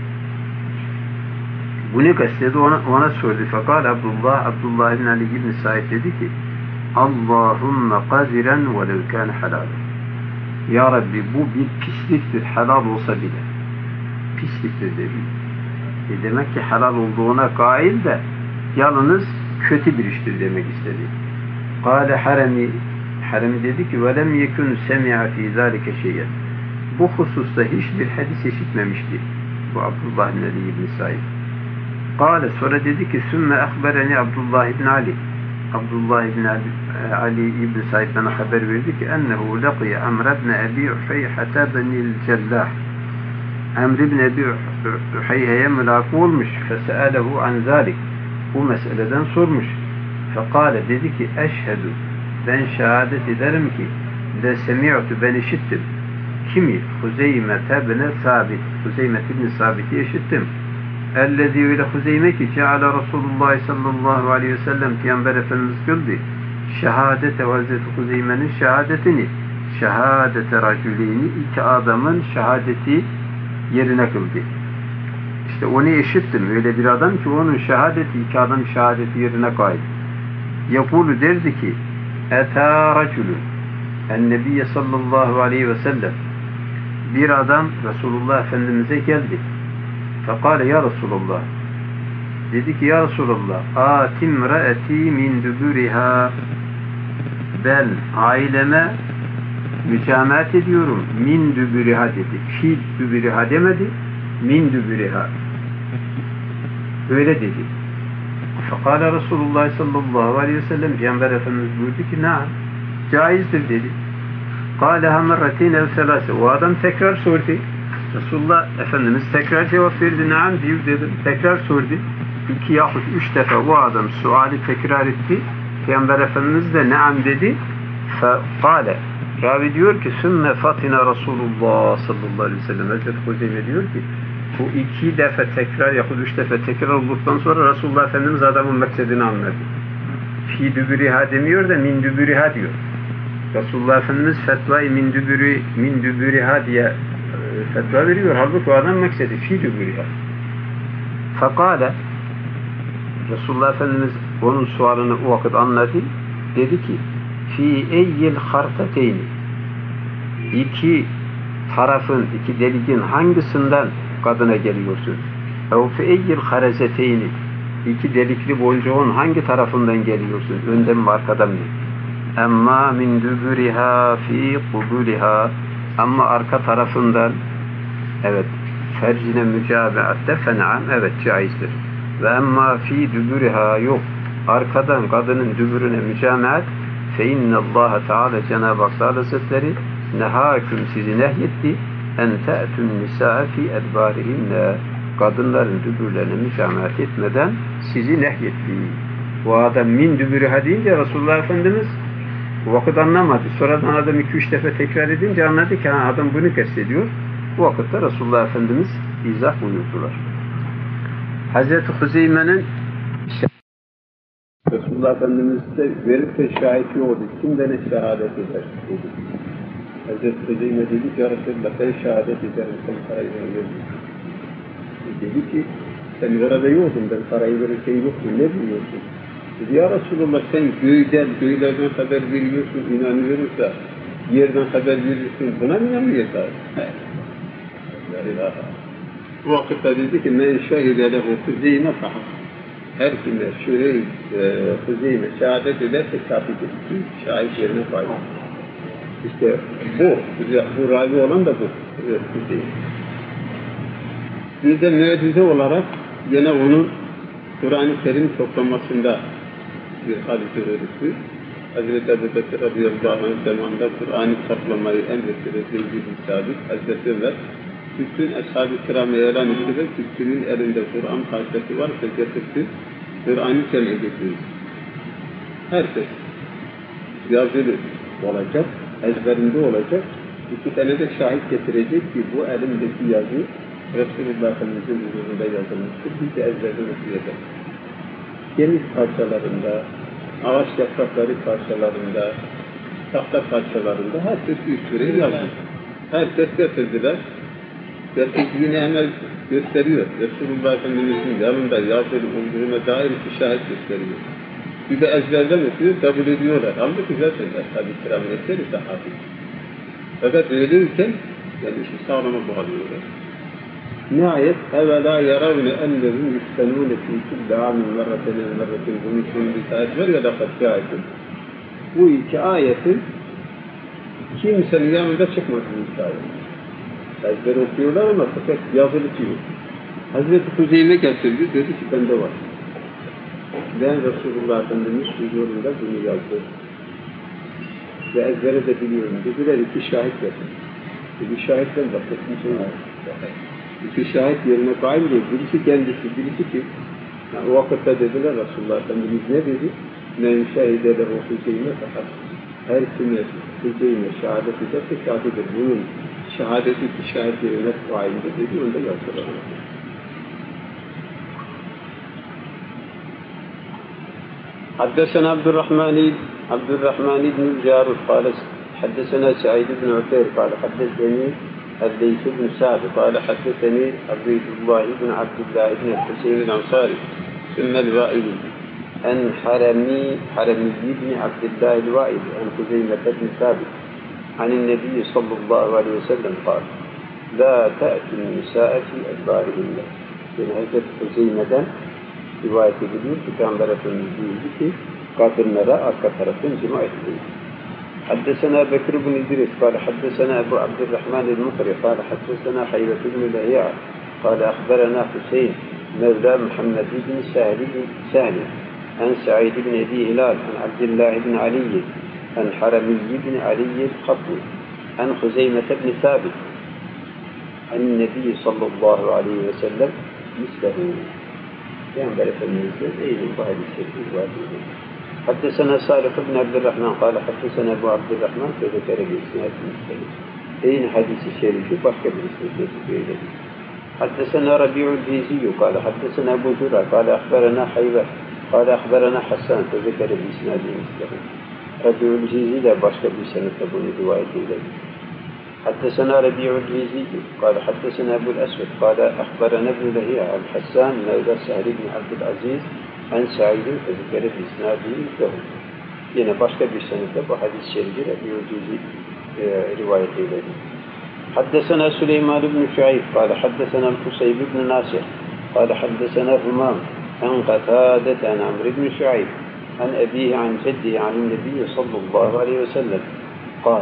Bunu kastedi, ona sordu. Fakat Abdullah ibn Ali ibn Said dedi ki Allahümme qaziren ve lev kâne halâl. Ya Rabbi bu bir pisliktir, helal olsa bile. Pisliktir dedi. Demek ki helal olduğuna kail de yalnız kötü bir iştir demek istedi. Kâle Haremi dedi ki velem yekun semi'a fî zâlike şey'en. Bu hususta hiçbir hadis işitmemişti. Bu Abdullah ibn Ali ibn Said. Kâle, sonra dedi ki sümme ehbereni Abdullah ibn Ali. Abdullah ibn Ali ibn Said bana haber verdi ki ennehu laqiye Amr ibn Abi Uhayhata benil Cellah. Amr ibn Abi Uhayha'ya mülâkı olmuş. Fese'alehu an zâlik. Bu meseleden sormuş. Fekâle, dedi ki eşhedü, ben şehadet ederim ki de semi'tu, ben işittim. Kimi? Huzeyme ibn Sabit. Huzeyme ibn Sabit'i işittim. Ellezî öyle Huzeyme ki ceale Resulullah sallallahu aleyhi ve sellem Peygamber Efendimiz kıldı. Şehadete, Hazreti Huzeyme'nin şehadetini, şehadete racüleyni, iki adamın şehadeti yerine kıldı. İşte onu işittim. Öyle bir adam ki onun şehadeti, iki adam şehadeti yerine koydu. Yakulu, derdi ki Etâ racülü en-nebiyye sallallahu aleyhi ve sellem, bir adam Resulullah Efendimiz'e geldi. Fekâle ya Resulullah, dedi ki ya Resulullah âtim ra'eti min dübüriha, ben aileme mücamaat ediyorum. Min dübüriha dedi. Fi dübüriha demedi. Min dübüriha. Öyle dedi. Fekâle Resulullah sallallahu aleyhi ve sellem, Peygamber Efendimiz buyurdu ki naam, caizdir dedi. Kâleha merratin ev selâse. O adam tekrar sordu. Resulullah Efendimiz tekrar cevap verdi. Naam diyor dedi. Tekrar sordu. 2 yahut 3 defa o adam suali tekrar etti. Peygamber Efendimiz de naam dedi. Fekâle. Ravi diyor ki sümme fatina Resulullah sallallahu aleyhi ve sellem. Hazreti Huzeyme diyor ki bu 2 defa tekrar yahut 3 defa tekrar olduktan sonra Resulullah Efendimiz adamın maksadını anladı. Fi dübüriha demiyor da min dübüriha diyor. Resulullah Efendimiz fetvayı min dübüriha diye fetva veriyor. Halbuki o adam maksedi fi dübüriha. Fekâle, Resulullah Efendimiz onun sualını o vakit anladı. Dedi ki fi eyyil harfeteyni, 2 tarafın, 2 deliğin hangisinden kadına geliyorsun? Ev fi eyyil harezeteyni, 2 delikli boncuğun hangi tarafından geliyorsun? Önden mi arkadan mı? Emma min dübüriha fi kubuliha, ama arka tarafından, evet, fercine mücabeatte fen'am, evet, caizdir. Ve emma fi dübüriha, yok, arkadan kadının dübürüne mücameat, fe innallâhe teâlâ, Cenab-ı Hak Hazretleri nehâküm, sizi nehyetti, en te'tün nisâe fi edbârihinne, kadınların dübürlerine mücameat etmeden sizi nehyetti. Bu adam min dübüriha deyince Resulullah Efendimiz bu vakit anlamadı. Sonradan adam 2-3 defa tekrar edince anladı ki adam bunu kastediyor. Bu vakitte Resulullah Efendimiz izah buyurdular. Hazreti Huzeyme'nin Resulullah Efendimiz'de verip de şahit yoktu. Kimden şehadet eder? Hazreti Huzeyme dedi ki ya Resulullah, ben şehadet ederim, sen parayı verirsin. Dedi ki sen orada yoktun, ben parayı verirken yoktum, ne biliyorsun? Dedi ya Resulullah, sen göylerden haber veriyorsun, inanıyorsa yerden haber verirsin, buna mı inanmıyorsun? La ilahe. Bu vakitte dedi ki men şehide lehu huzeyme fahas. Her kime huzeyme şehadet ederse kafidir. Şahit yerine fayda. İşte bu ravi olan da bu huzeyme. Bir de mucize olarak yine onun Kur'an-ı Kerim toplamasında bir hadis-i görürüz. Hazreti Ebu Bekir radıyallahu anh zamanında Kur'an'ı toplamayı emretti ve Zeyd-i Sabit Hazreti Ömer bütün ashab-ı kiramı elan etti ve kimin elinde Kur'an parçası varsa getirsin Kur'an'ı cem'e getirir. Herkes yazılı olacak, ezberinde olacak. 2 tane de şahit getirecek ki bu elimdeki yazı Resulullah Efendimiz'in huzurunda yazılmıştır. Biz de ezberden okuyacağız. Deniz parçalarında, ağaç yaprakları parçalarında, tahta parçalarında herkes bir süreyi yazmış. Herkes getirdiler. Getirdiğini hemen gösteriyor. Resulullah Efendimiz'in yanında yazılı olduğuna dair bir şahit gösteriyor. Bir de ezberden okuyor, kabul ediyorlar. Halbuki zaten ashab-ı kiram eseri sahabi. Fakat öyleyken yani işi sağlama bağlıyorlar. Nihayet evvela yaravne ennehum yuftenûne fî kulli âmin merraten merraten bunun sonunda ayet var ya da katkâetin. Bu 2 ayetin kimsenin yanında çıkmadı bu hikaye. Ezber okuyorlar ama fakat yazılı yok. Hazreti Huzeyme getirdi, dedi ki bende var. Ben Resulullah Efendimiz huzurunda bunu yazdım. Ve ezbere de biliyorum. Dediler 2 şahit getirdi. Bir şahitten başka kimse var. 2 şahit yerine kaim değil. Birisi kendisi, birisi kim? Yani o vakitte dediler Resulullah Efendimiz ne dedi? Men şehide lehu huzeyme fakat. Her kime huzeyme şehadet ederse kafidir. Bunun şehadeti 2 şahit yerine kaimdir dedi. Onu da yazdılar. حدثنا عبد الرحمن بن الجارود قال حدثنا سعيد بن عفير قال حدثني الليث بن سعد قال حدثني عبيد الله بن عبد الله بن الحسين الأنصاري ثم الوائلي عن حرمي بن عبد الله الوائلي عن خزيمة بن ثابت عن النبي صلى الله عليه وسلم قال لا تأتي النساء في أدبارهن. Yani Hazreti Huzeyme'den rivayet ediliyor ki Peygamber Efendimiz buyurdu ki kadınlara arka taraftan cima etmeyin. حدثنا بكر بن إدريس قال حدثنا أبو عبد الرحمن المقري قال حدثنا حيوة بن لهيعة قال أخبرنا حسين مولى محمد بن سهل عن سعيد بن أبي هلال عن عبد الله بن علي عن حرمي بن علي الخطمي عن خزيمة بن ثابت عن النبي صلى الله عليه وسلم مثله. Peygamber Efendimiz'den eğilim bu hadisleri rivayet ediyor. حدثنا صالح بن عبد الرحمن قال حدثنا أبو عبد الرحمن فذكر بإسناد مختلف. Aynı hadisi şerifi başka bir ismi söyledi. حدثنا ربيع الجيزي قال حدثنا أبو جرى قال أخبرنا حيوة قال أخبرنا حسان فذكر بإسناد مثله. ربيع الجيزي de başka bir senette bunu rivayet edildi. حدثنا ربيع الجيزي قال حدثنا أبو الأسود قال أخبرنا ابن لهيعة عن حسان مولى سهل بن عبد العزيز عن سعيد فذكر بإسناده مثله. Yine başka bir senette bu hadis-i şerifi Rebî el-Cîzî rivayet edildi. حدثنا سليمان بن شعيب قال حدثنا القصيب بن ناصر قال حدثنا همام عن قتادة عن عمرو بن شعيب عن أبيه عن جده عن النبي صلى الله عليه وسلم قال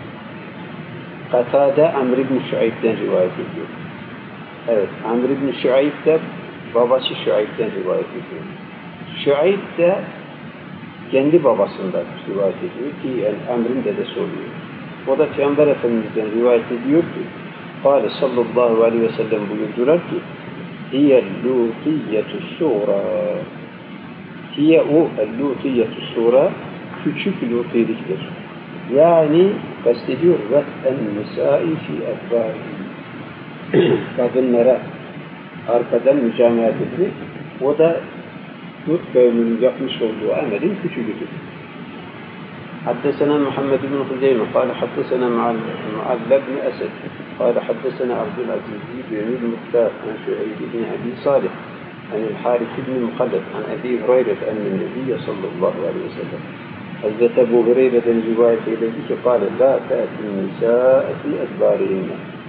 Katade Amr ibn Şuayb'den rivayet ediyor. Evet, Amr ibn Şuayb de babası Şuayb'den rivayet ediyor. Şuayb de kendi babasından rivayet ediyor ki yani Amr'in dedesi oluyor. O da Peygamber Efendimiz'den rivayet ediyor ki Kâle sallallahu aleyhi ve sellem buyurdular ki Hiyel-lûtiyyetü sûra Hiye o el-lûtiyyetü sûra küçük lûtiliktir. Yani kastediyor وَتْاَنْ نِسَائِ فِي اَدْبَارِهِ kadınlara arkadan mücamaat edilir. O da Lut kavminin yapmış olduğu amelin küçüğüdür. حدثنا محمد بن خزيمة قال حدثنا معل بن أسد قال حدثنا عبد العزيز بن المختار عن شعيب بن أبي صالح عن الحارث بن مخلد عن أبي هريرة أن النبي صلى الله عليه وسلم Hazreti Ebu Hureyre'den rivayet edildi ki قال لا تأتي النساء في أدبارهن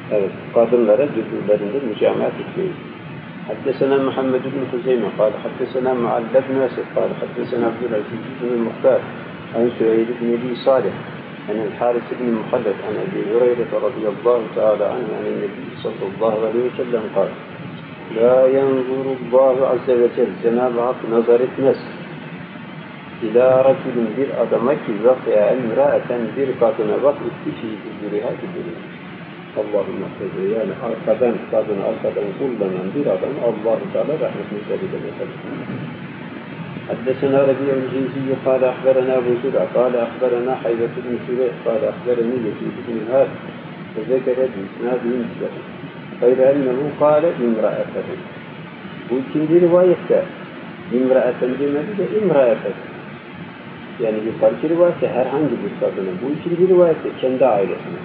Evet, kadınlara dübürlerinde mücamaat etmeyin. حدثنا محمد بن خزيمة قال حدثنا معل بن أسد قال حدثنا عبد العزيز بن المختار عن سعيد بن أبي صالح عن الحارث بن المخلد عن أبي هريرة رضي الله تعالى عنه عن النبي صلى الله عليه وسلم قال لا ينظر الله عز وجل Cenab-ı Hak nazar etmez İlâ racülün bir adama ki vakıya emra'eten bir kadına bak itti fiî hüzûriha hüzûriha. Allah'ın affediyor. Yani kadını arkadan kullanan bir adam Allah-u Teala rahmetine sebebine tabi. حدثنا ربيع الجنسي قال أخبرنا أبو زرع قال أخبرنا حيبة بن شريح قال أخبرني يزيد بن هاد وذكر بإسناده مثله غير أنه قال امرأته. Bu ikinci rivayette imra'eten demedi de imra'eten. Yani yukarıki rivayette herhangi bir kadının. Bu ikinci rivayette kendi ailesine.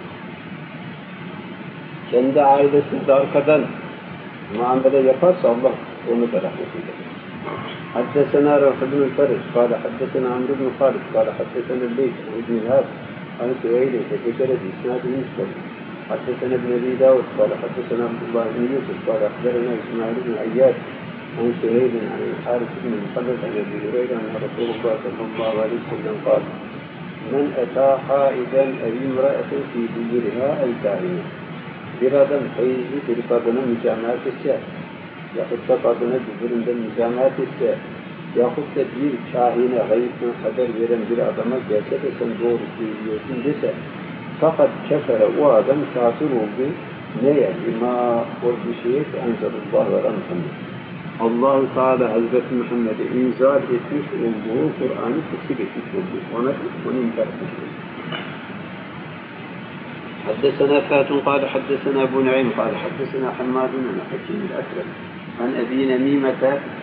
Kendi ailesi de arkadan muamele yaparsa Allah onu da rahmet eylesin. حدثنا روح بن الفرج قال حدثنا عمرو بن خالد قال حدثنا الليث بن الهاب عن سعيد وذكر بإسناده مثله حدثنا ابن أبي داود قال حدثنا عبد الله بن يوسف قال أخبرنا إسماعيل بن عياش عن سعيد عن الحارث بن المخلد عن أبي هريرة أن رسول الله صلى الله عليه وسلم قال من أتى حائدا أو امرأة في دبرها أو كاهنة. Bir adam feyizli bir kadına mücamaat etse, yahut da kadına dübüründen mücamaat etse, yahut da bir kahine, gayipten haber veren bir adama gelse de sen doğru söylüyorsun dese, fakat kefere o adam kafir oldu. Neye? Bima o bir şeye ki enzelullah ve Muhammed. Allah-u Teala Hazreti Muhammed'e inzal etmiş olduğu Kur'an'ı teslim etmiş oldu. Onu inkar etmiş oldu. حدثنا فات قال حدثنا أبو نعيم قال حدثنا حماد بن حكيم الأكرم عن أبي نميمة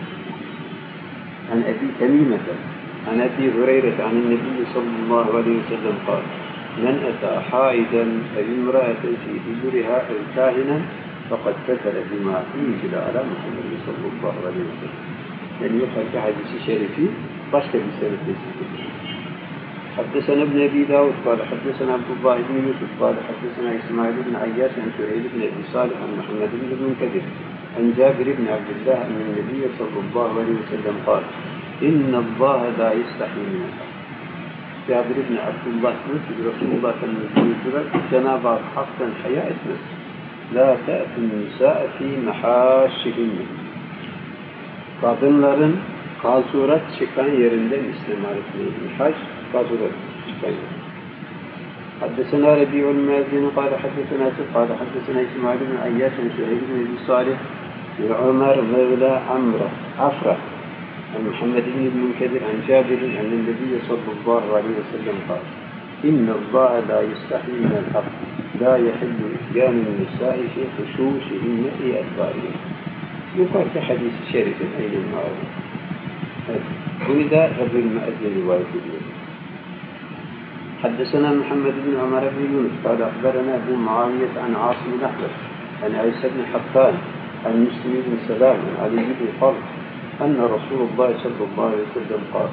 عن أبي تميمة عن أبي هريرة عن النبي صلى الله عليه وسلم قال من أتى حائدا أو امرأة في دبرها أو كاهنا فقد كفر بما أنزل على محمد صلى الله عليه وسلم. يعني يقال في حديث شريفي başka bir sebep حدثنا ابن أبي داود قال حدثنا عبد الله بن يوسف قال حدثنا إسماعيل بن عياش عن سعيد بن أبي صالح عن محمد بن المنكدر عن جابر بن عبد الله أن النبي صلى الله عليه وسلم قال إن الله لا يستحي من الحق. Cabir ibn Abdullah diyor ki Resulullah Efendimiz Cenab-ı Hak haktan haya etmez. La te'tun nisa'e fî mehâşihinne. Kadınların kazurat çıkan yerinden istimal etmeyin. Mehâş, kazurat çıkan yer. حدثنا ربيع المازن قال حدثنا قال حدثنا إسماعيل بن عياش عن سعيد بن أبي صالح وعمر مولى عفرة عن محمد بن المنكدر عن جابر عن النبي صلى الله عليه وسلم قال إن الله لا يستحي من الحق لا يحل إتيان النساء في خشوشهن في أدبارهن. يقال في حديث شريف أين المعروف. ولذا رب المأذن رواية اليوم. حدثنا محمد بن عمر بن يونس قال أخبرنا أبو معاوية عن عاصم الأحمد عن عيسى بن حبان عن مسلم بن سلام عن علي بن فرد أن رسول الله صلى الله عليه وسلم قال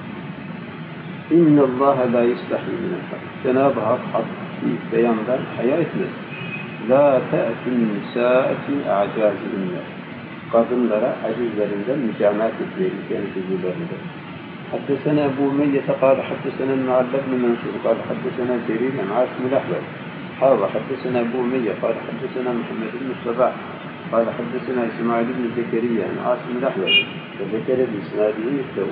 إن الله لا يستحي من الحق. Cenab-ı Hak beyandan haya etmez. La te'tin nisâeti a'câzihinne. Kadınlara acizlerinden mücamaat etmeyin yani huzurlarında. حدثنا أبو أمية قال حدثنا المعل بن منصور قال حدثنا جرير عن عاصم الأحول حدثنا أبو أمية قال حدثنا محمد بن الصباح قال حدثنا إسماعيل بن زكريا عن عاصم الأحول وذكر بإسناده مثله.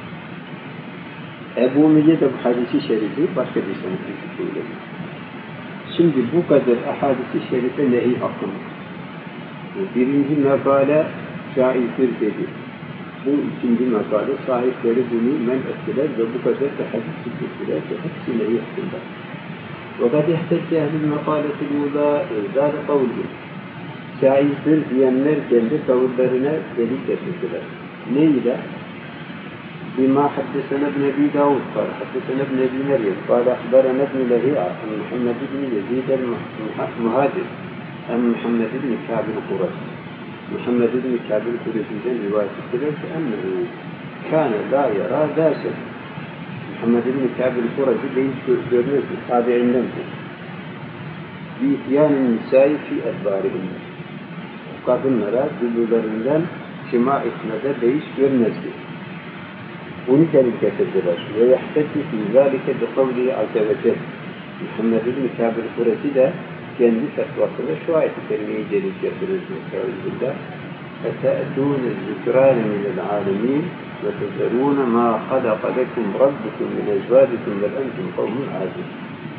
Ebu Umeyye de bu hadisi şerifi başka bir senetli söyledi. Şimdi bu kadar hadisi şerife nehi hakkında. Birinci makale caizdir dedi. Bu ikinci makale sahipleri bunu men ettiler ve bu kadar da hadisi tuttular ve hepsi nehi hakkında. وَقَدْ اَحْتَجَّ اَهْلِ الْمَقَالَةِ الْعُولَى اِذَارِ قَوْلُهُ. Caizdir diyenler kendi kavullerine delil getirdiler. Ne ile? بما حدثنا ابن أبي داود قال حدثنا ابن أبي مريم قال أخبرنا ابن لهيعة عن محمد بن يزيد المهاجر عن محمد بن كعب القرشي. محمد بن كعب القرشي رواية الثلاث أنه كان لا يرى ذاسا. محمد بن كعب القرشي ليس görmez tabi'inden. بِيْتِيَانِ النِّسَاءِ فِي اَدْبَارِهِمْ Kadınlara dübürlerinden cima etmede beis görmezdi. Bunu delil getirdiler. وَيَحْتَجُّ فِي ذَٰلِكَ بِقَوْلِهِ عَزَّ وَجَلَّ Muhammed İbn-i Kâb el-Kuresi de kendi fetvasında şu ayet-i kerimeyi delil getirir. Estağfirullah. اَتَأْتُونَ الذُّكْرَانَ مِنَ الْعَالَمِينَ وَتَذَرُونَ مَا خَلَقَ لَكُمْ رَبُّكُمْ مِنْ أَزْوَاجِكُمْ بَلْ أَنْتُمْ قَوْمٌ عَادُونَ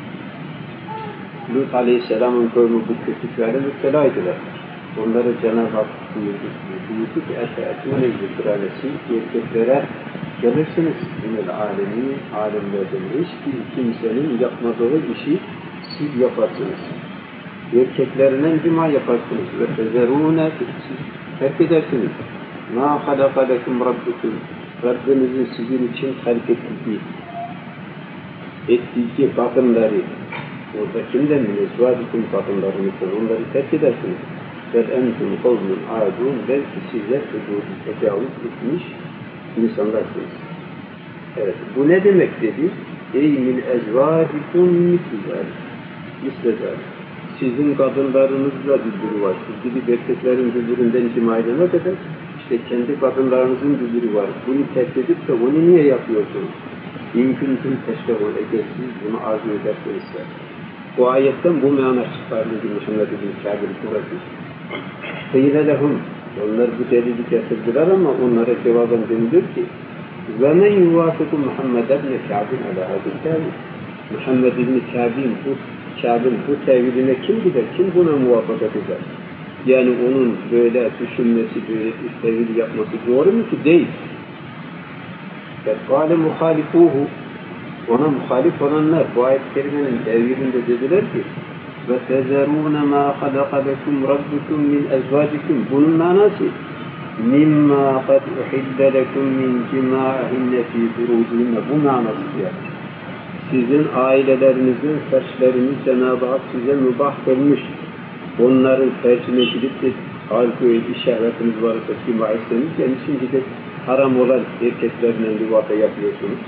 Lut Aleyhisselam'ın kavmi bu kötülüklere müptelaydılar. Onları Cenab-ı Hak buyurdu ki اَتَأْتُونَ الذُّكْرَانَ siz erkeklere gelirsiniz minel alemin, alemlerden hiçbir kimsenin yapmadığı işi siz yaparsınız. Erkeklerinden cima yaparsınız. Ve tezerûne siz terk edersiniz. مَا خَلَقَ لَكُمْ رَبُّكُمْ Rabbinizin sizin için halk ettiği kadınları orada kimden mezvâdikum kadınlarınızdan onları terk edersiniz. فَالْاَنْتُمْ قَوْمٌ عَادُونَ belki sizler tecavüz etmiş insanlarsınız. Evet, bu ne demek dedi? Ey min ezvâdikum misledâli. Sizin kadınlarınızla dübürü var. Siz gidip erkeklerin dübüründen cima edene kadar işte kendi kadınlarınızın dübürü var. Bunu terk edip de onu niye yapıyorsunuz? İmküntüm teşrehûn eğer siz bunu arzu ederseniz. Bu ayetten bu mana çıkarıldı Muhammed İbn-i Kâb el-Kuresi. Kıyle lehum. Onlar bu delili getirdiler ama onlara cevaben denilir ki وَمَنْ يُوَافِقُ مُحَمَّدَ بْنِ كَعْبٍ عَلَى هَذِي التَّاوِيلِ Muhammed İbn-i Kâb'in bu teviline kim gider? Kim buna muvaffakat eder? Yani onun böyle düşünmesi, böyle bir tevil yapması doğru mu ki? Değil. فَقَالَ مُخَالِفُوهُ Ona muhalif olanlar bu ayet-i kerimenin tevilinde dediler ki وَتَذَرُونَ مَا خَلَقَ لَكُمْ رَبُّكُمْ مِنْ أَزْوَاجِكُمْ Bunun manası مِمَّا قَدْ اُحِلَّ لَكُمْ مِنْ جِمَاعِهِنَّ فِي فُرُوجِهِنَّ Bu manası yani. Sizin ailelerinizin saçlarını Cenab-ı Hak size mübah kılmış. Onların tercihine gidip de halbuki işaretiniz varsa cima etseniz yani şimdi de haram olan erkeklerle livata yapıyorsunuz.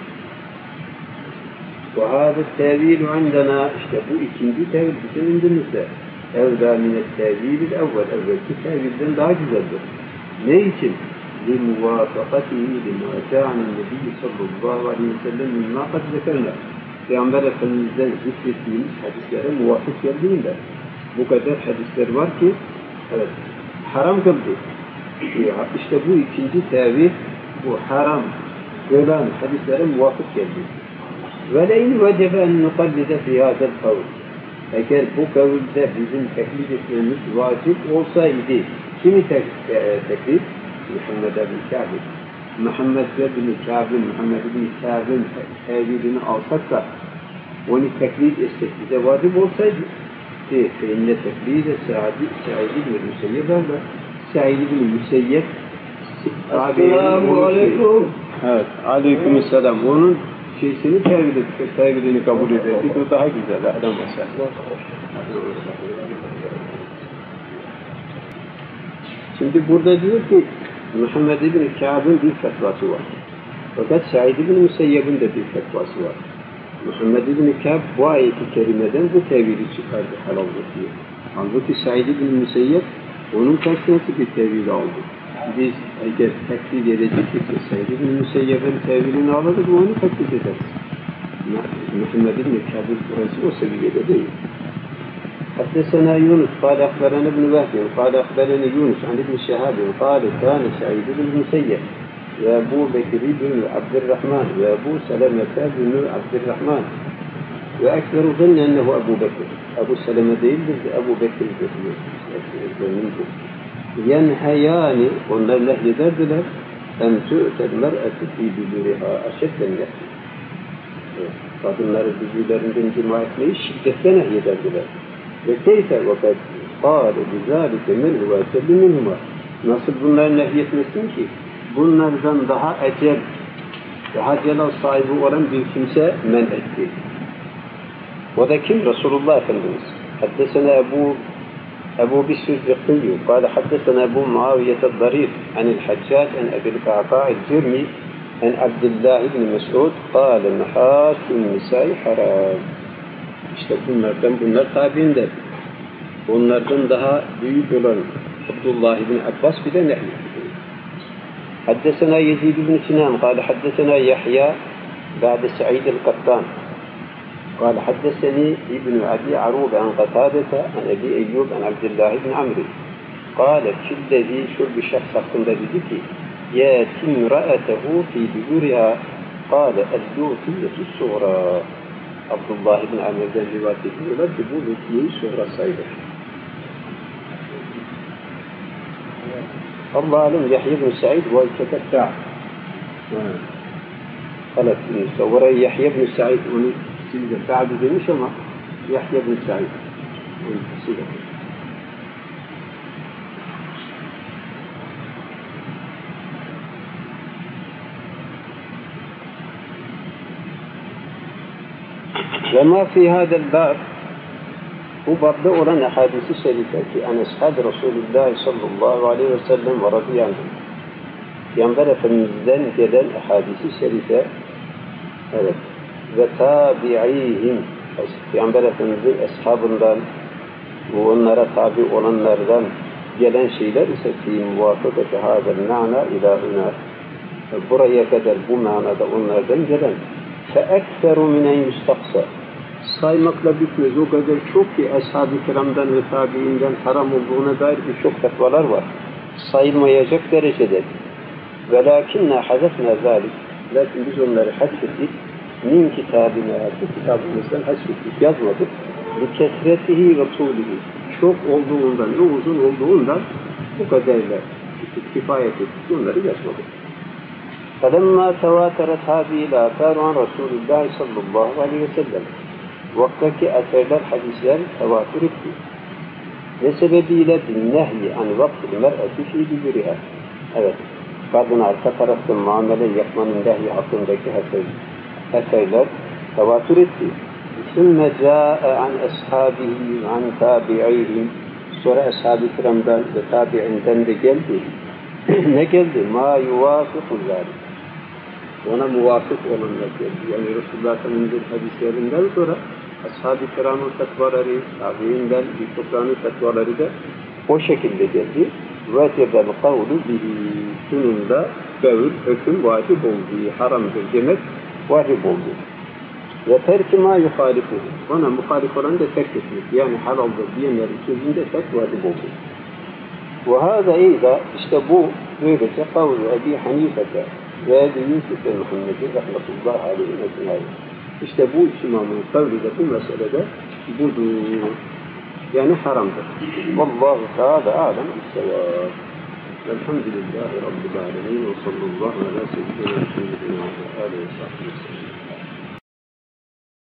وَهَذَا التَّاوِيلُ عِنْدَنَا İşte bu ikinci tevil bizim indimizde. اَوْلَى مِنَ التَّاوِيلِ الْاَوَّلِ Evvelki tevilden daha güzeldir. Ne için? لِمُوَافَقَتِهِ لِمَا جَعَنِ النَّبِيِّ sallallahu aleyhi ve sellem مِمَّا قَدْ ذَكَرْنَا Peygamber Efendimiz'den zikrettiğimiz hadislere muvafık geldiğinde bu kadar hadisler var ki evet, haram kıldı. İşte bu ikinci tevil bu haram olan hadislere muvafık geldi. وَلَيْنِ وَجَبَ أَنْ نُقَلِّدَ فِي هَذَا الْقَوْلِ Eğer bu kavulde bizim teklif etmemiz vacip olsaydı, kimi teklif? Muhammed ibn Kâb. Muhammed ibn Kâb'in tevilini alsak da onu teklif etsek bize vacip olsaydı فَاِنَّ تَكْلِيدَ سَعِدِ بْنِ Müseyyeb var. Sa'id ibn Müseyyeb Esselamu Aleyküm. Evet, Aleykümselam. Onun tevilini kabul ederdik. O daha güzel. Adam olsa. Şimdi burada diyor ki Muhammed İbn-i Kâb'in bir fetvası var. Fakat Sa'id ibn Müseyyeb'in de bir fetvası var. Muhammed İbn-i Kâb bu ayeti kerimeden bu tevili çıkardı halaldır diyor. Halbuki Sa'id ibn Müseyyeb onun tersine bir tevili aldı. Biz eğer teklif edecektik ki Sa'id ibn Müseyyeb'in tevilini alırız onu teklif ederiz. Muhammed İbn-i Kâb'in burası o seviyede değil. حدثنا يونس قال أخبرنا ابن وهب قال أخبرني يونس عن ابن شهاب قال كان سعيد بن المسيب وأبو بكر بن عبد الرحمن وأبو سلمة بن عبد الرحمن وأكثر ظن أنه أبو بكر أبو سلمة değil أبو بكر ينهيان onlar nehyederdiler en tü'tel mer'eti fi dübüriha eşedden nehy kadınları dübürlerinden cima etmeyi şiddetle nehyederdiler. Ve keyfe vakat kâle bizâlike men huvâselli minhumâ nasıl bunları nehyetmesin ki bunlardan daha celal sahibi olan bir kimse men etti. O da kim? Resulullah Efendimiz. Haddesena Ebu Bisr Zıkkıyyü kâle haddesena Ebu Muaviye el-Darîr anil Haccac an Ebil Ka'ka el-Cürmi an Abdullah ibn Mes'ud kâle mehâsün nisâi harâm İşte bunlar tabiinden. onlardan daha büyük olan Abdullah ibn Abbas bir de nehl. حدثنا يزيد بن سنان قال حدثنا يحيى بعد سعيد القطان قال حدثني ابن أبي عروبة عن قتادة عن أبي أيوب عن عبد الله بن عمرو قال الذي شرب الشخص hakkında dedi ki يأتي امرأته في دبرها قال اللوثية الصغرى Abdullah ibn Amr'den rivayet ediyorlar ki bu lütfiyeyi sonra sayılır. Allah alem Yahya ibn Sa'id ve Ketebta. Halat bin Oraya Yahya ibn Sa'id onu sizde Sa'd demiş ama Yahya ibn Sa'id. Onu sizde. Ve ma fi hadel bab bu babda olan hadisi şerife ki en ashab Resulullah sallallahu aleyhi ve sellem ve radıyallahu anh. Peygamber Efendimiz'den gelen hadisi şerife evet ve tabi'ihim Peygamber Efendimiz'in eshabından onlara tabi olanlardan gelen şeyler ise fi muvafakati hadel ma'na ilahuna buraya kadar bu manada onlardan gelen فَاَكْثَرُ مِنَ يُسْتَقْسَ saymakla bitmez. O kadar çok ki ashab-ı kiramdan ve tabiinden haram olduğuna dair birçok fetvalar var. Sayılmayacak derecede. وَلَاكِنَّا حَذَفْنَا ذَٰلِكِ lakin biz onları hasfettik. Min kitabına, bu kitabımızdan hasfettik, yazmadık. لِكَسْرَتِهِ وَطُولِهِ çok olduğundan ve uzun olduğundan bu kadarıyla kifayet ettik. Onları yazmadık. فَلَمَّا تَوَاتَرَتْ هَذِهِ الْآثَارُ عَنْ رَسُولِ اللّٰهِ sallallahu aleyhi ve sellem vaktaki eserler, hadisler tevatür etti. Ne sebebiyle binnehyi an vaktil mer'eti fî diburiha. Evet, kadın arka tarafta muamele yapmanın nehyi hakkındaki eserler tevatür etti. ثُمَّ جَاءَ عَنْ أَصْحَابِهِ عَنْ تَابِعِيهِمْ sonra ashab-ı kiramdan ve tabi'inden de geldi. Ne geldi? مَا يُوَافِقُ ذَلِكَ ona muvafık olanlar geldi. Yani Resulullah Efendimiz'in hadislerinden sonra ashab-ı kiramın fetvaları, tabi'inden birçoklarının fetvaları da o şekilde geldi. وَجَبَ الْقَوْلُ بِهِ şununda kavl, hüküm vacip olduğu, haramdır demek vacip oldu. Ve terk ma yuhalifuhu ona muhalif olan da terk etmek. Yani halaldır diyenlerin sözünde terk vacip oldu. وَهَذَا اِذَا işte bu böylece kavl Ebi Hanife'de ve Yusuf ve Muhammed'in rahmetullahi aleyhi ecmaîn. İşte bu imamın kavli de bu meselede budur. Yani haramdır. Vallahu Teala alem bis-sevâb. Elhamdülillahi Rabbil âlemin ve sallallahu ala seyyidina Muhammedin ve aleyhi ve sahbihi.